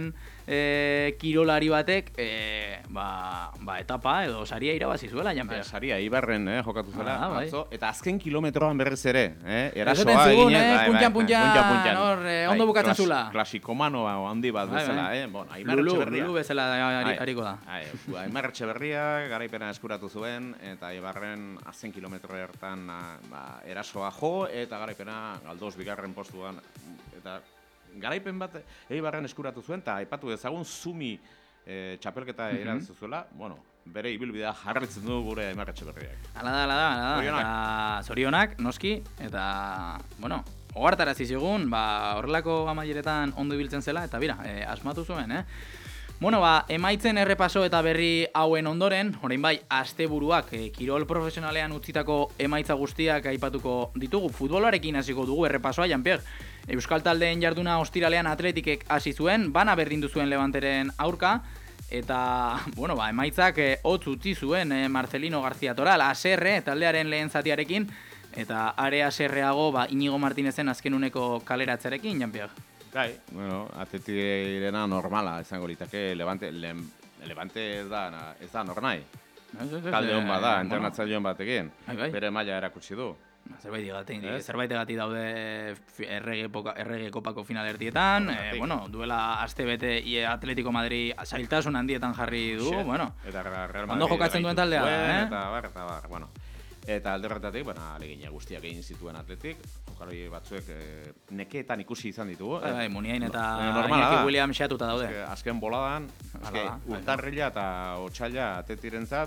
e, kirolari batek e, ba, ba, etapa edo saria irabazi zuela, Janper. Saria, Ibarren eh, jokatu zela, ah, bai. atzo, eta azken kilometroan berriz ere, eh, erasoa Esaten zigun, eginez, eh, bai, puntian, bai, puntian, puntian, puntian. hor, eh, ondo bukatzen klas, zula. Klasikomano handi bat Bai, bezala, bai. eh, bon, Aimar Lulu, Etxeberria. Lulu bezala ari, Bai, hariko da. Bai, Aimar Etxeberria garaipena eskuratu zuen, eta Ibarren azken kilometro hartan ba, erasoa jo, eta garaipena galdoz bigarren postuan, eta garaipen bat Eibarren eskuratu zuen, eta aipatu dezagun Zumi e, txapelketa Mhm. erantzu zuela, bueno, bere ibilbidea jarritzen du gure Aimar Etxeberriak. Hala da, hala da, hala da. Zorionak. Eta zorionak, noski, eta, bueno, ohartarazi zigun, ba, horrelako amaieretan ondo ibiltzen zela, eta bira, e, asmatu zuen, eh? Bueno, ba, emaitzen errepaso eta berri hauen ondoren, orain bai, asteburuak e, kirol profesionalean utzitako emaitza guztiak aipatuko ditugu. Futbolarekin hasiko dugu errepasoa, Janpier. Euskal taldeen jarduna ostiralean Atletikek hasi zuen, bana berdindu zuen Levanteren aurka, eta, bueno, ba, emaitzak e, hotz utzi zuen e, Marcelino García Toral, aserre taldearen lehen zatiarekin, eta are aserreago, ba, Inigo Martinezen azken uneko kaleratzearekin, Janpier. Gai, bueno, Atletikirena normala, izango litake, Levante, le, Levante ez da, ez da nor nahi. Talde hon bat da, entrenatzaile hon batekin, bere maila erakutsi du. Zerbait egatik, zerbait egatik daude errege, poka, errege kopako finalertietan, e, bueno, duela aste bete Atletico Madrid zailtasun handietan jarri du, Xe, bueno, eta Real ondo jokatzen duen taldea, eh? Eta bar, eta bar, bueno. Eta alde horretatik, bueno, alegina guztiak egin zituen Atletik, jokalari batzuek e, nekeetan ikusi izan ditugu. Bai, bai, Muniain eta no, Iñaki Williams xeatuta daude. Azke, azken boladan, azke, urtarrila eta otxaila Atletirentzat,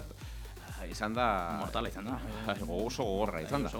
izan da... Mortala izan da. Oso gogorra izan da.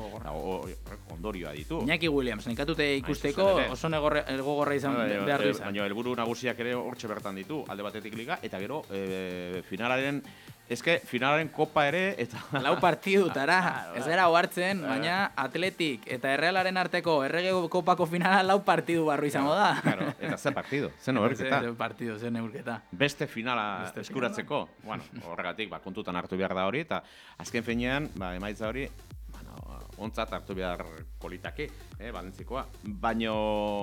Ondorioa ditu. Iñaki Williams, nekatute ikusteko oso gogorra izan behar du izan. Baina, helburu nagusiak ere hortxe bertan ditu, alde batetik liga, eta gero finalaren... Eske, finalaren kopa ere, eta... Lau partidutara, ez gara ohartzen, baina Atletik eta Errealaren arteko errege kopako finala lau partidu barru izango da. Claro, eta ze partidu, ze neurketa. Ze partidu, ze neurketa. Beste finala eskuratzeko, bueno, horregatik, ba, kontutan hartu behar da hori, eta azken finean, ba, emaitza hori, bueno, ontzat hartu behar politake, eh, balentzikoa. Baina,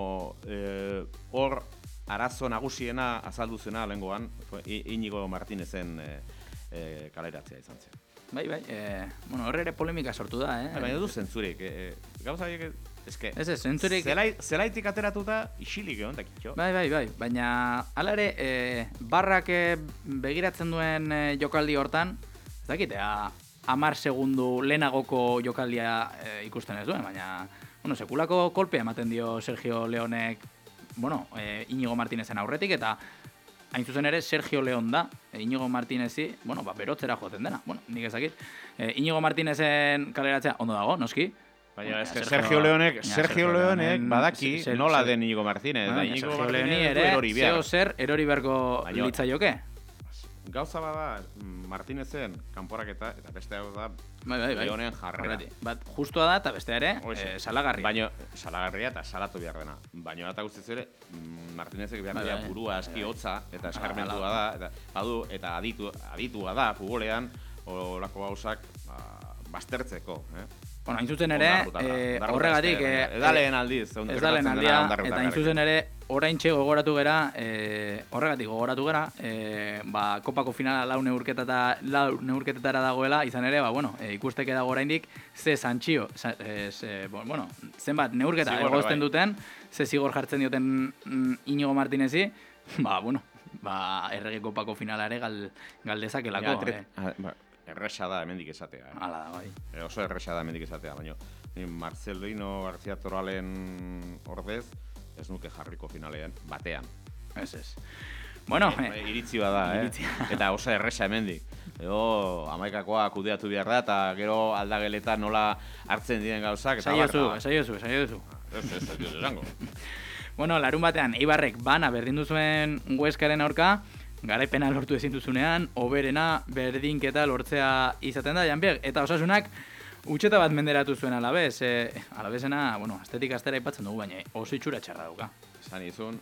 hor, arazo nagusiena azaldu zena lehengoan, Inigo Martinezen... E, kaleratzea izan zen. Bai, bai, e, bueno, horre ere polemika sortu da, eh? Baina du zentzurik, e, gauza horiek, eske... Ez ez, zentzurik... Zelai, zelaitik ateratuta, isilik egon dakitxo. Bai, bai, bai, baina hala ere, e, barrak begiratzen duen e, jokaldi hortan, ez dakite, hamar segundu lehenagoko jokaldia e, ikusten ez duen, baina, bueno, sekulako kolpea ematen dio Sergio Leonek, bueno, e, Inigo Martinezen aurretik, eta hain zuzen ere, Sergio León da, e, Inigo Martinezi, bueno, ba, berotzera joaten dena, bueno, nik ezakit. E, Inigo Martinezen kaleratzea ondo dago, noski. Baina, eske Sergio Leonek, Sergio Leonek badaki nola den Inigo Martinez. Sergio Leoni ere, zeo zer, erori beharko litzaioke. Gauza bada Martinezen kanporaketa, eta beste hau da bai, bai, bai. Leonen jarrera. Bat, justua da, eta beste ere, e, salagarria. Baina, salagarria eta salatu behar dena. Baina, eta guztiz ere, Martinezek behar dira burua aski hotza, eta eskarmentua da, eta badu, eta aditu, aditua da, futbolean, olako gauzak ba, baztertzeko, eh? Bueno, hain zuzen ere, horregatik... Ez da lehen aldiz. Ez da lehen aldia, eta hain zuzen ere, oraintxe gogoratu gera, horregatik gogoratu gera, ba, kopako finala lau neurketetara dagoela, izan ere, ba, bueno, ikusteke dago oraindik, ze santxio, bueno, zenbat neurketa egozten duten, ze zigor jartzen dioten Inigo Martinezi, ba, bueno, ba, errege kopako finala ere galdezakelako. Erresa da hemendik esatea. Eh? Hala da, bai. E, oso erresa da hemendik esatea, baina Marcelino García Toralen ordez ez nuke jarriko finalean batean. Ez ez. Bueno, e, e, iritzi bada, eh? Eta oso erresa hemendik. Ego, amaikakoa kudeatu behar da, eta gero aldageletan nola hartzen diren gauzak. Saiozu, saiozu, saiozu. Ez, ez, ez, ez, esango. Bueno, larun batean, Eibarrek bana berdindu zuen Hueskaren aurka, garaipena lortu ezin duzunean, oberena berdinketa lortzea izaten da, Janbier, eta Osasunak utxeta bat menderatu zuen Alabez. E, Alabezena, bueno, astetik astera aipatzen dugu, baina oso itxura txarra dauka. Zan izun,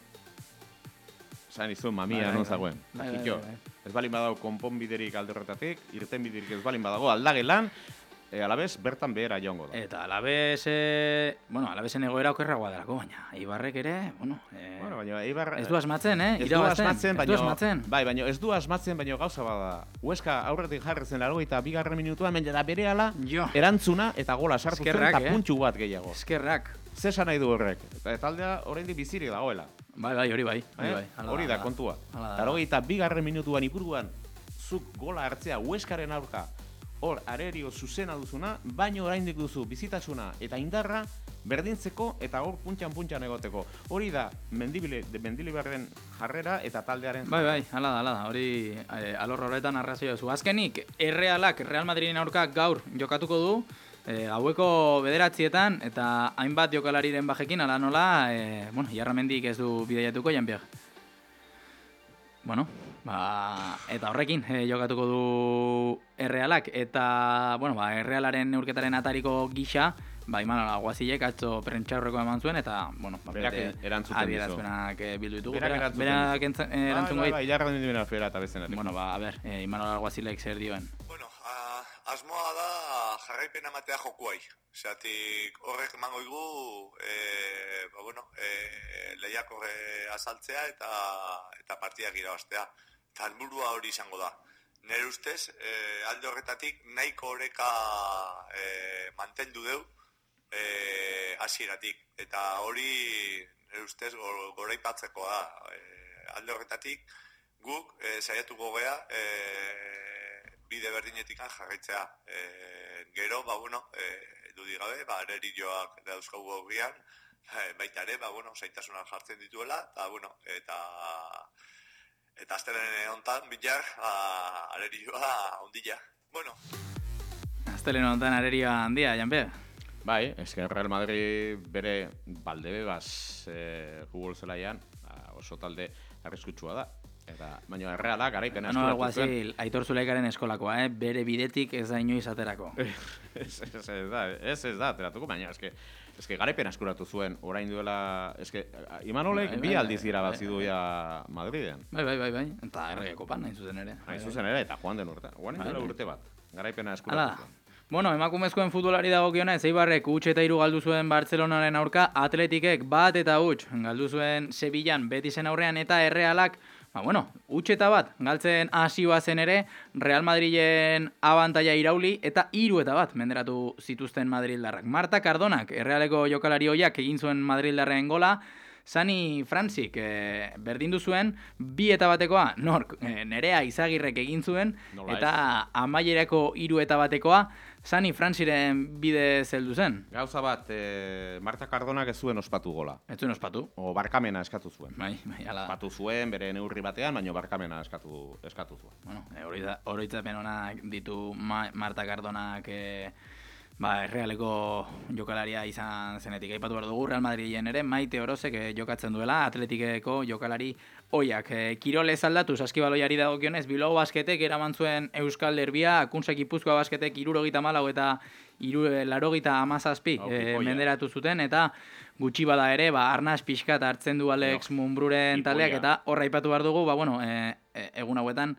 zan izun mamia non zagoen. Ez balin badago konponbiderik alde horretatik, irten biderik ez balin badago aldagelan, e, Alabez bertan behera joango da. Eta Alabez, e, bueno, Alabezen egoera okerragoa delako, baina Eibarrek ere, bueno, e, bueno baina Eibar ez du asmatzen, eh? Ez du asmatzen, ez du asmatzen. Bai, baina ez du asmatzen, baina gauza bada. Hueska aurretik jarri zen laurogeita bigarren minutuan, baina da berehala erantzuna eta gola sartu zen eta eh? puntxu bat gehiago. Eskerrak. Zer esan nahi du horrek? Eta taldea oraindik bizirik dagoela. Bai, bai, hori bai, hori bai. Eh? Hori da kontua. Laurogeita bigarren minutuan Ipurduan zuk gola hartzea Hueskaren aurka hor arerio zuzena duzuna, baino oraindik duzu bizitasuna eta indarra berdintzeko eta hor puntxan-puntxan egoteko. Hori da Mendilibarren jarrera eta taldearen... Bai, bai, hala da, hala da. Hori e, alor horretan arrazioa zu. Azkenik, Errealak, Real Madridin aurka gaur jokatuko du, e, gaueko bederatzietan, eta hainbat jokalariren bajekin, ala nola, e, bueno, Jarramendik ez du bidaiatuko, Janbieg. Bueno, ba, eta horrekin e, jokatuko du Errealak, eta, bueno, ba, Errealaren neurketaren atariko gisa, ba, Imanol Alguazilek atzo prentxaurreko eman zuen, eta, bueno, ba, berak erantzuten dizu. Adierazpenak bildu ditugu. Berak erantzuten berak dizu. Berak erantzun goit. Bai, bai, jarra dindimena fera eta bezenatik. Bueno, ba, a ber, e, Imanol Alguazilek zer dioen. Bueno, a, asmoa da jarraipena ematea jokuai. Zeatik horrek emango igu, e, ba, bueno, e, lehiak horre azaltzea eta, eta partidak irabaztea. Eta helburua hori izango da. Nire ustez, e, alde horretatik nahiko oreka e, mantendu deu, E, hasieratik eta hori nire ustez goraipatzeko da. E, alde horretatik guk e, saiatuko gea e, bide berdinetikan jarraitzea. E, gero, ba bueno, e, dudik gabe, ba arerilloak dauzkagu gogian, e, baita ere, ba bueno, zaitasunak jartzen dituela, eta bueno, eta eta astelen hontan bilar, ba arerilloa ondila. Bueno. Astelen hontan arerilloa handia, Janbe. Bai, eske Real Madrid bere Valdebebas eh, futbol zelaian oso talde arriskutsua da. Eta baina Realak garaipena eskolatu zuen. No, guazil, Aitor Zulaikaren eskolakoa, eh? Bere bidetik ez da inoiz aterako. ez, ez, ez da, ez ez da ateratuko, baina eske eske garaipena eskuratu zuen orain duela, eske Imanolek bai, bi aldiz irabazi du ja Madriden. Bai, bai, bai, bai. Eta errege kopan nahi zuzen ere. Hain zuzen ere eta joan den urtean. Joan den urte bat. Garaipena eskuratu zuen. Bueno, emakumezkoen futbolari dagokionez, Eibarrek huts eta hiru galdu zuen Bartzelonaren aurka, Atletikek bat eta huts galdu zuen Sevillan Betisen aurrean eta Errealak, ba bueno, huts eta bat galtzen hasioa zen ere, Real Madrilen abantaila irauli eta hiru eta bat menderatu zituzten madrildarrak. Marta Cardonak, Errealeko jokalari hoiak egin zuen madrildarren gola, Sani Franzik e, berdindu zuen, bi eta batekoa, nork, e, Nerea Izagirrek egin zuen, Nola eta amaierako hiru eta batekoa, Sani Frantziren bide zeldu zen. Gauza bat, e, Marta Cardonak ez zuen ospatu gola. Ez zuen ospatu? O barkamena eskatu zuen. Bai, bai, ala. Ospatu zuen, bere neurri batean, baina barkamena eskatu, eskatu zuen. Bueno, e, oroitzapen honak ditu Ma, Marta Cardonak... E, Ba, Errealeko jokalaria izan zenetik. Aipatu behar dugu, Real Madrilen ere, Maite Orozek jokatzen duela, Atletikeko jokalari oiak. E, Kirolez aldatu, saskibaloiari dagokionez, Bilbao Basketek eraman zuen Euskal Derbia, Akuntzak Gipuzkoa Basketek irurogita malau eta iru, larogita amazazpi e, menderatu zuten, eta gutxi bada ere, ba, arnaz pixkat hartzen du Alex no. Munbruren taldeak, eta horra aipatu behar dugu, ba, bueno, e, e, egun hauetan,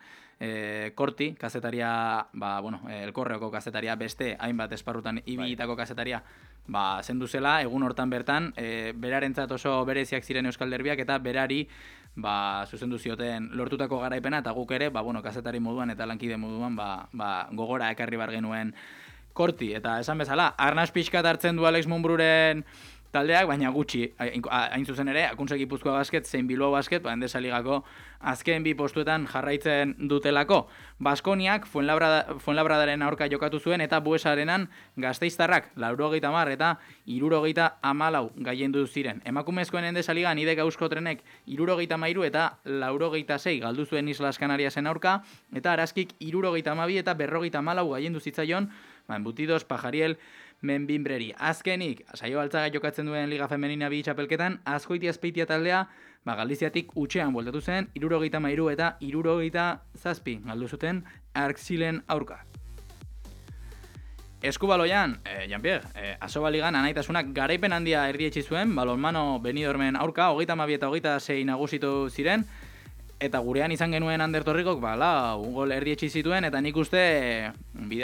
E, Korti, kazetaria, ba, bueno, El Correoko kazetaria, beste hainbat esparrutan ibilitako kazetaria, ba, zendu zela, egun hortan bertan, e, berarentzat oso bereziak ziren Euskal Derbiak, eta berari, ba, zuzendu zioten lortutako garaipena, eta guk ere, ba, bueno, kazetari moduan eta lankide moduan, ba, ba, gogora ekarri bar genuen Korti, eta esan bezala, arnaz pixkat hartzen du Alex Munbruren taldeak, baina gutxi, hain zuzen ere, Akuntzak Gipuzkoa Basket, zein Bilbao Basket, ba, Endesa Ligako azken bi postuetan jarraitzen dutelako. Baskoniak Fuenlabradaren aurka jokatu zuen, eta Buesarenan Gasteiztarrak, laurogeita hamar eta hirurogeita hamalau gailendu ziren. Emakumezkoen Endesa Ligan, Idek Euskotrenek hirurogeita hamairu eta laurogeita sei galdu zuen Islas Canariasen aurka, eta Araskik hirurogeita hamabi eta berrogeita hamalau gailendu zitzaion, ba, Embutidos, Pajariel, Menbinbreri. Azkenik, saio altzaga jokatzen duen Liga Femenina bi txapelketan, Azkoitia Azpeitia taldea, ba, Galdiziatik utxean bueltatu zen, hirurogeita hamairu eta hirurogeita zazpi galdu zuten Arxilen aurka. Eskubaloian, eh, Jean-Pierre, eh, Asoba Ligan anaitasunak garaipen handia erdietsi zuen, balonmano Benidormen aurka, hogeita hamabi eta hogeita sei nagusitu ziren, Eta gurean izan genuen Ander Torrikok, ba, lau gol erdietxi zituen, eta nik uste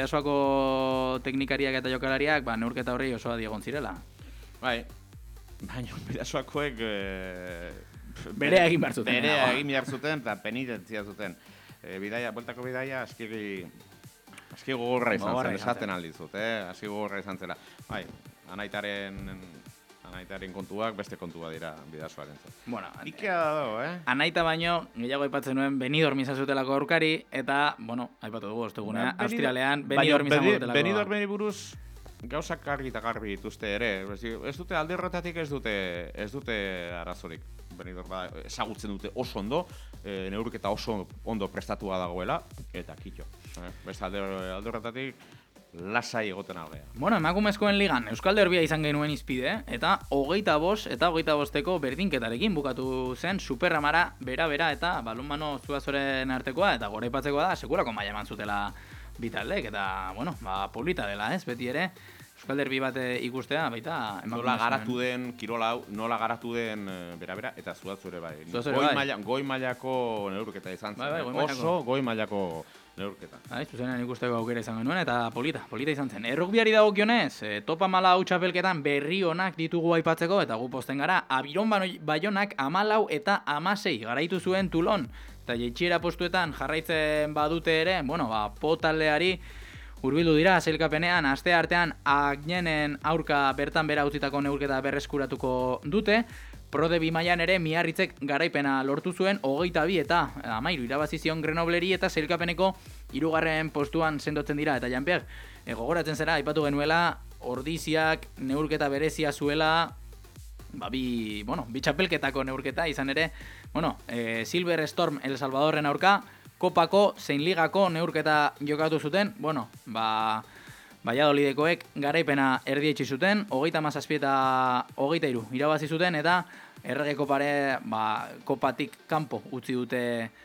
Bidasoako teknikariak eta jokalariak, ba, neurketa horri oso adi egon zirela. Bai, baina Bidasoakoek... E... Berea egin behar zuten. Berea egin behar zuten, eta penitentzia zuten. E, bidaia, bueltako bidaia, askiri... Aski gogorra izan zen, esaten aldizut, eh? Aski gogorra izan zela. Bai, anaitaren... Anaitaren kontuak beste kontua dira Bidasoaren zen. Bueno, Ikea dago, eh? Anaita baino, gehiago aipatzen nuen Benidorm izazutelako aurkari, eta, bueno, aipatu dugu, ostegunea, ba, Austrialean Benidorm izazutelako. Benidormeri buruz gauzak garbi eta garbi dituzte ere. Ez dute alde horretatik ez dute, ez dute arazorik. Benidorm ba, ezagutzen dute oso ondo, e, neurketa oso ondo prestatua dagoela, eta kitxo. Eh? Beste alde, alde horretatik lasai egoten aldea. Bueno, emakumezkoen ligan Euskal Derbia izan genuen izpide, eta hogeita bost eta hogeita bosteko berdinketarekin bukatu zen Superramara bera-bera eta balonmano Zuazoren artekoa, eta goraipatzekoa da, sekulako maila eman zutela bitaldek, eta, bueno, ba, polita dela, ez, beti ere, Euskal Derbi bat ikustea, baita... Nola garatu den, kirola hau, nola garatu den bera-bera, eta Zuazore bai. Zuazore goi bai. Maila, goi mailako neurketa izan zen, bai, bai, goi oso goi mailako neurketa. Bai, zuzenean ikusteko aukera izan genuen, eta polita, polita izan zen. Errugbiari dagokionez, e, topa mala hau txapelketan berri onak ditugu aipatzeko, eta gu posten gara, Abiron Baionak amalau eta amasei garaitu zuen Tulon, eta jeitxiera postuetan jarraitzen badute ere, bueno, ba, potaldeari hurbildu dira, sailkapenean, aste artean Agnenen aurka bertan bera utzitako neurketa berreskuratuko dute, Prode bi mailan ere Miarritzek garaipena lortu zuen hogeita bi eta amairu irabazi zion Grenobleri eta sailkapeneko hirugarren postuan sendotzen dira. Eta Janpier, e, gogoratzen zera, aipatu genuela, Ordiziak neurketa berezia zuela, ba, bi, bueno, bi txapelketako neurketa izan ere, bueno, e, Silver Storm El Salvadorren aurka, Kopako, zein ligako neurketa jokatu zuten, bueno, ba... Valladolidekoek garaipena erdietxi zuten, hogeita hamazazpi eta hogeita hiru irabazi zuten, eta errege kopare, ba, kopatik kanpo utzi dute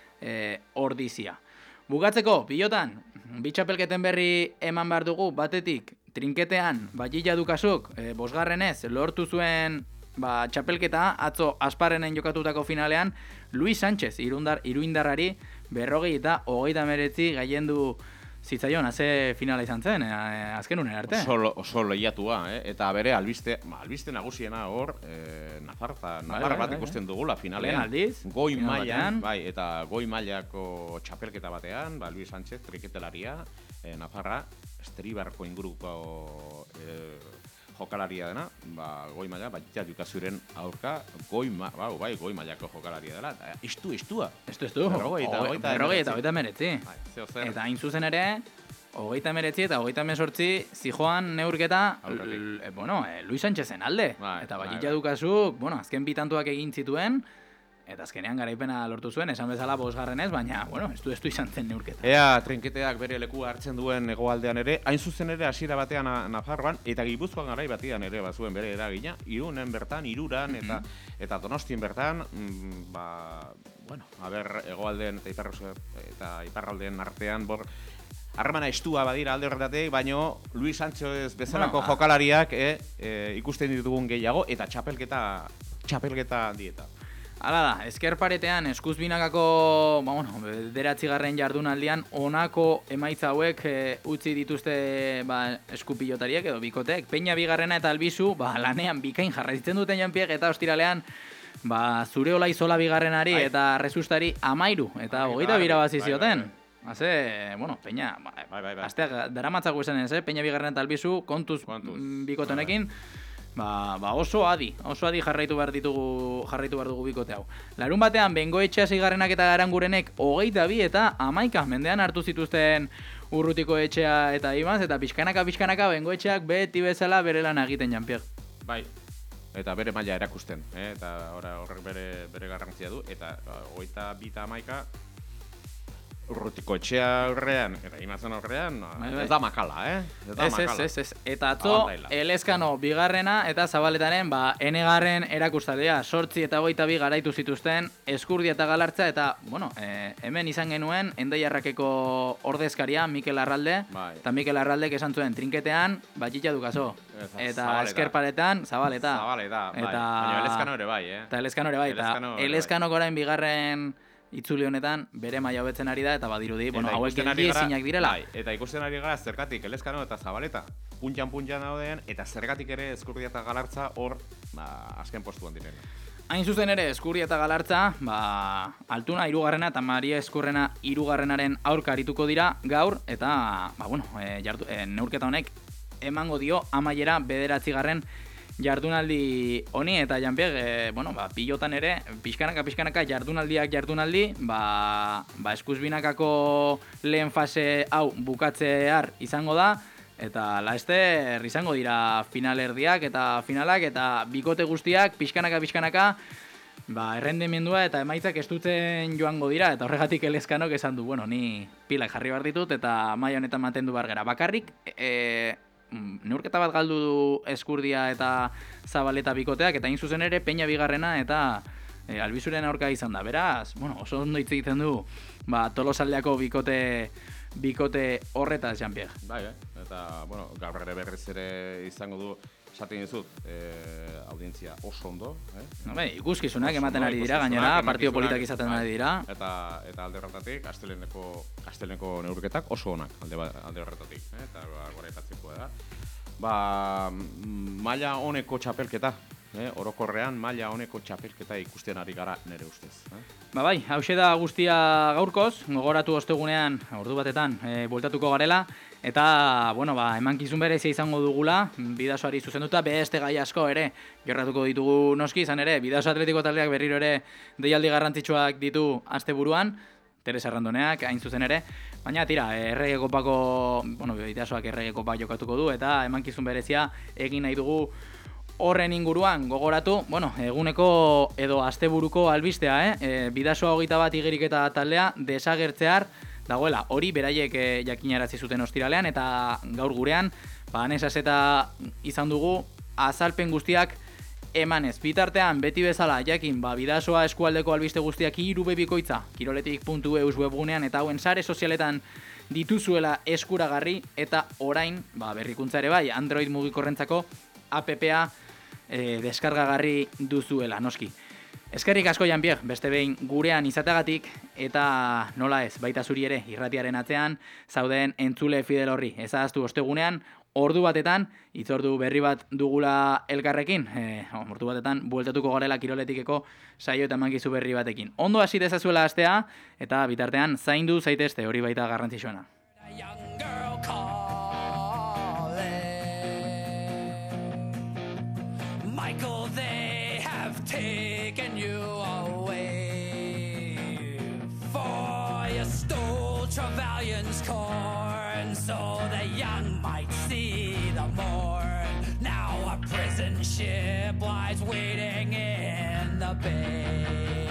e, Ordizia. Bukatzeko, pilotan, bi txapelketen berri eman behar dugu, batetik, trinketean, Batilla Dukasuk, e, bosgarrenez, lortu zuen ba, txapelketa, atzo Asparrenen jokatutako finalean, Luis Sánchez, irundar, iruindarrari, berrogei eta hogeita meretzi gaiendu zitzaion, haze finala izan zen, eh, azken unen arte. Oso, oso lehiatua, eh? Eta bere albiste, ba, albiste nagusiena hor, eh, Nafar, Nafar bai, bat bai, ikusten dugula finalean. Lehen aldiz, goi mailan, bai, eta goi mailako txapelketa batean, ba, Luis Sánchez, triketelaria, eh, Nafarra, Estribarko inguruko eh, jokalaria dena, ba, goi maila, Batilla Dukazuren aurka, goi, ma, ba, bai, goi mailako jokalaria dela, eta istu, istua. Estu, estu. Berrogei eta hogeita meretzi. Eta hain zuzen ere, hogeita meretzi eta hogeita mesortzi zijoan neurketa, e, bueno, e, Luis Sánchezen alde. Bai, eta Batilla bai, bai. Dukazuk, bueno, azken bitantuak egin zituen, eta azkenean garaipena lortu zuen, esan bezala bosgarrenez, baina, bueno, estu estu izan zen neurketa. Ea, trinketeak bere lekua hartzen duen hegoaldean ere, hain zuzen ere hasiera batean Nafarroan, eta Gipuzkoan garai batean ere bazuen bere eragina, Irunen bertan, Iruran, eta eta Donostien bertan, mm, ba, bueno, a ber, hegoaldean eta iparra, eta iparraldeen artean, bor, harremana estua badira alde horretatik, baino Luis Sánchez bezalako bueno, jokalariak eh, eh, ikusten ditugun gehiago, eta txapelketa, txapelketa dieta. Hala da, ezker paretean eskuz binakako, ba, bueno, bederatzigarren jardunaldian honako emaitza hauek e, utzi dituzte ba, eskupilotariek edo bikotek. Peña bigarrena eta Albizu, ba, lanean bikain jarraitzen duten Janpiek, eta ostiralean ba, zure olai zola bigarrenari bai. Eta resustari amairu, eta bai, hogeita bai, birabazi zioten. Bai, bai. Haze, bueno, Peña, ba, bai, bai, bai. Asteak daramatzago esan ez, eh? Peña bigarrena eta Albizu, kontuz, kontuz. bikotonekin. Ba, ba oso adi, oso adi jarraitu behar ditugu, jarraitu behar dugu bikote hau. Larun batean, Bengoetxea Seigarrenak eta Garangurenek hogeita bi eta hamaika mendean hartu zituzten Urrutiko Etxea eta Imaz, eta pixkanaka pixkanaka Bengoetxeak beti bezala bere lan egiten Janpier. Bai, eta bere maila erakusten, eh? Eta horrek bere, bere garrantzia du, eta hogeita bi eta hamaika Urrutiko Etxea aurrean, eta Imazen aurrean, bai, bai. Ez da makala, eh? Ez da ez, makala. Ez, ez, ez. Eta atzo, Elezkano bigarrena eta Zabaletaren, ba, enegarren erakustaldia, sortzi eta hogeita bi garaitu zituzten, Eskurdia eta Galartza, eta, bueno, e, hemen izan genuen, Endaiarrakeko ordezkaria, Mikel Arralde, bai. Eta Mikel Arraldek esan zuen, trinketean, Batilla Dukaso. Eta eskerparetan, Zabaleta. Zabaleta, bai. Eta... Baina Elezkano ere bai, eh? Eta Elezkano ere bai, eta Elezkanok orain bigarren itzuli honetan bere maila hobetzen ari da eta badirudi, bueno, Eta hauek ikusten ari gara- geldi ezinak direla. Bai, eta ikusten ari gara zergatik Elezkano eta Zabaleta puntxan puntxan dauden eta zergatik ere Ezkurdia eta Galartza hor, ba, azken postuan direla. Hain zuzen ere, Ezkurdia eta Galartza, ba, Altuna hirugarrena eta Maria Ezkurrena hirugarrenaren aurka arituko dira gaur, eta, ba, bueno, e, jardu, e, neurketa honek emango dio amaiera bederatzigarren jardunaldi honi, eta Janpieg, e, bueno, ba, pilotan ere, pixkanaka, pixkanaka, jardunaldiak jardunaldi, ba, ba, eskuzbinakako lehen fase hau bukatzear izango da, eta laester izango dira finalerdiak eta finalak eta bikote guztiak pixkanaka pixkanaka ba, errendimendua eta emaitzak estutzen joango dira eta horregatik Elezkanok esan du, bueno, ni pilak jarri behar ditut eta maila honetan mantendu behar gera. Bakarrik, e, neurketa bat galdu du Ezkurdia eta Zabaleta bikoteak eta hain zuzen ere Peña bigarrena eta e, Albizuren aurka izan da. Beraz, bueno, oso ondo hitz egiten du ba, Tolosaldeako bikote bikote horretaz, Janpieg. Bai, eh? Eta, bueno, gaur ere berriz ere izango du, esaten dizut, eh, audientzia oso ondo. Eh? No, bai, ikuskizunak ematen ari dira, gainera, partio politak izaten bai, ari dira. Eta, eta alde horretatik, Asteleneko, Asteleneko neurketak oso onak alde, alde horretatik. Eh? Eta gora ipatzeko da. Ba, maila honeko txapelketa. Eh, orokorrean maila honeko txapelketa ikusten ari gara nere ustez. Eh? Ba bai, hause da guztia gaurkoz, gogoratu ostegunean, ordu batetan, e, bueltatuko garela, eta, bueno, ba, emankizun berezia izango dugula, bidasoari zuzenduta, beste gai asko ere, gerratuko ditugu noski, izan ere, bidaso atletiko taldeak berriro ere deialdi garrantzitsuak ditu asteburuan, Teresa Arrandoneak, hain zuzen ere, baina tira, errege kopako, bueno, bidasoak errege kopak jokatuko du, eta emankizun berezia egin nahi dugu horren inguruan gogoratu, bueno, eguneko edo asteburuko albistea, eh? E, bidasoa hogeita bat igeriketa taldea desagertzear dagoela. Hori beraiek e, jakinarazi zuten ostiralean eta gaur gurean, ba, anesaz eta izan dugu azalpen guztiak emanez. Bitartean, beti bezala, jakin, ba, bidasoa eskualdeko albiste guztiak irubebikoitza, kiroletik puntu eus webgunean eta hauen sare sozialetan dituzuela eskuragarri eta orain, ba, berrikuntza ere bai, Android mugikorrentzako appa e, deskargagarri duzuela, noski. Eskerrik asko, Janpieg, beste behin gurean izateagatik eta nola ez, baita zuri ere irratiaren atzean zauden entzule fidel horri. Ezaztu ostegunean, ordu batetan, itzordu berri bat dugula elkarrekin, e, ordu batetan, bueltatuko garela kiroletikeko saio eta mankizu berri batekin. Ondo hasi dezazuela astea eta bitartean zaindu zaitezte hori baita garrantzitsuena. Michael, they have taken you away, for you stole Trevelyan's corn, so the young might see the morn. Now a prison ship lies waiting in the bay.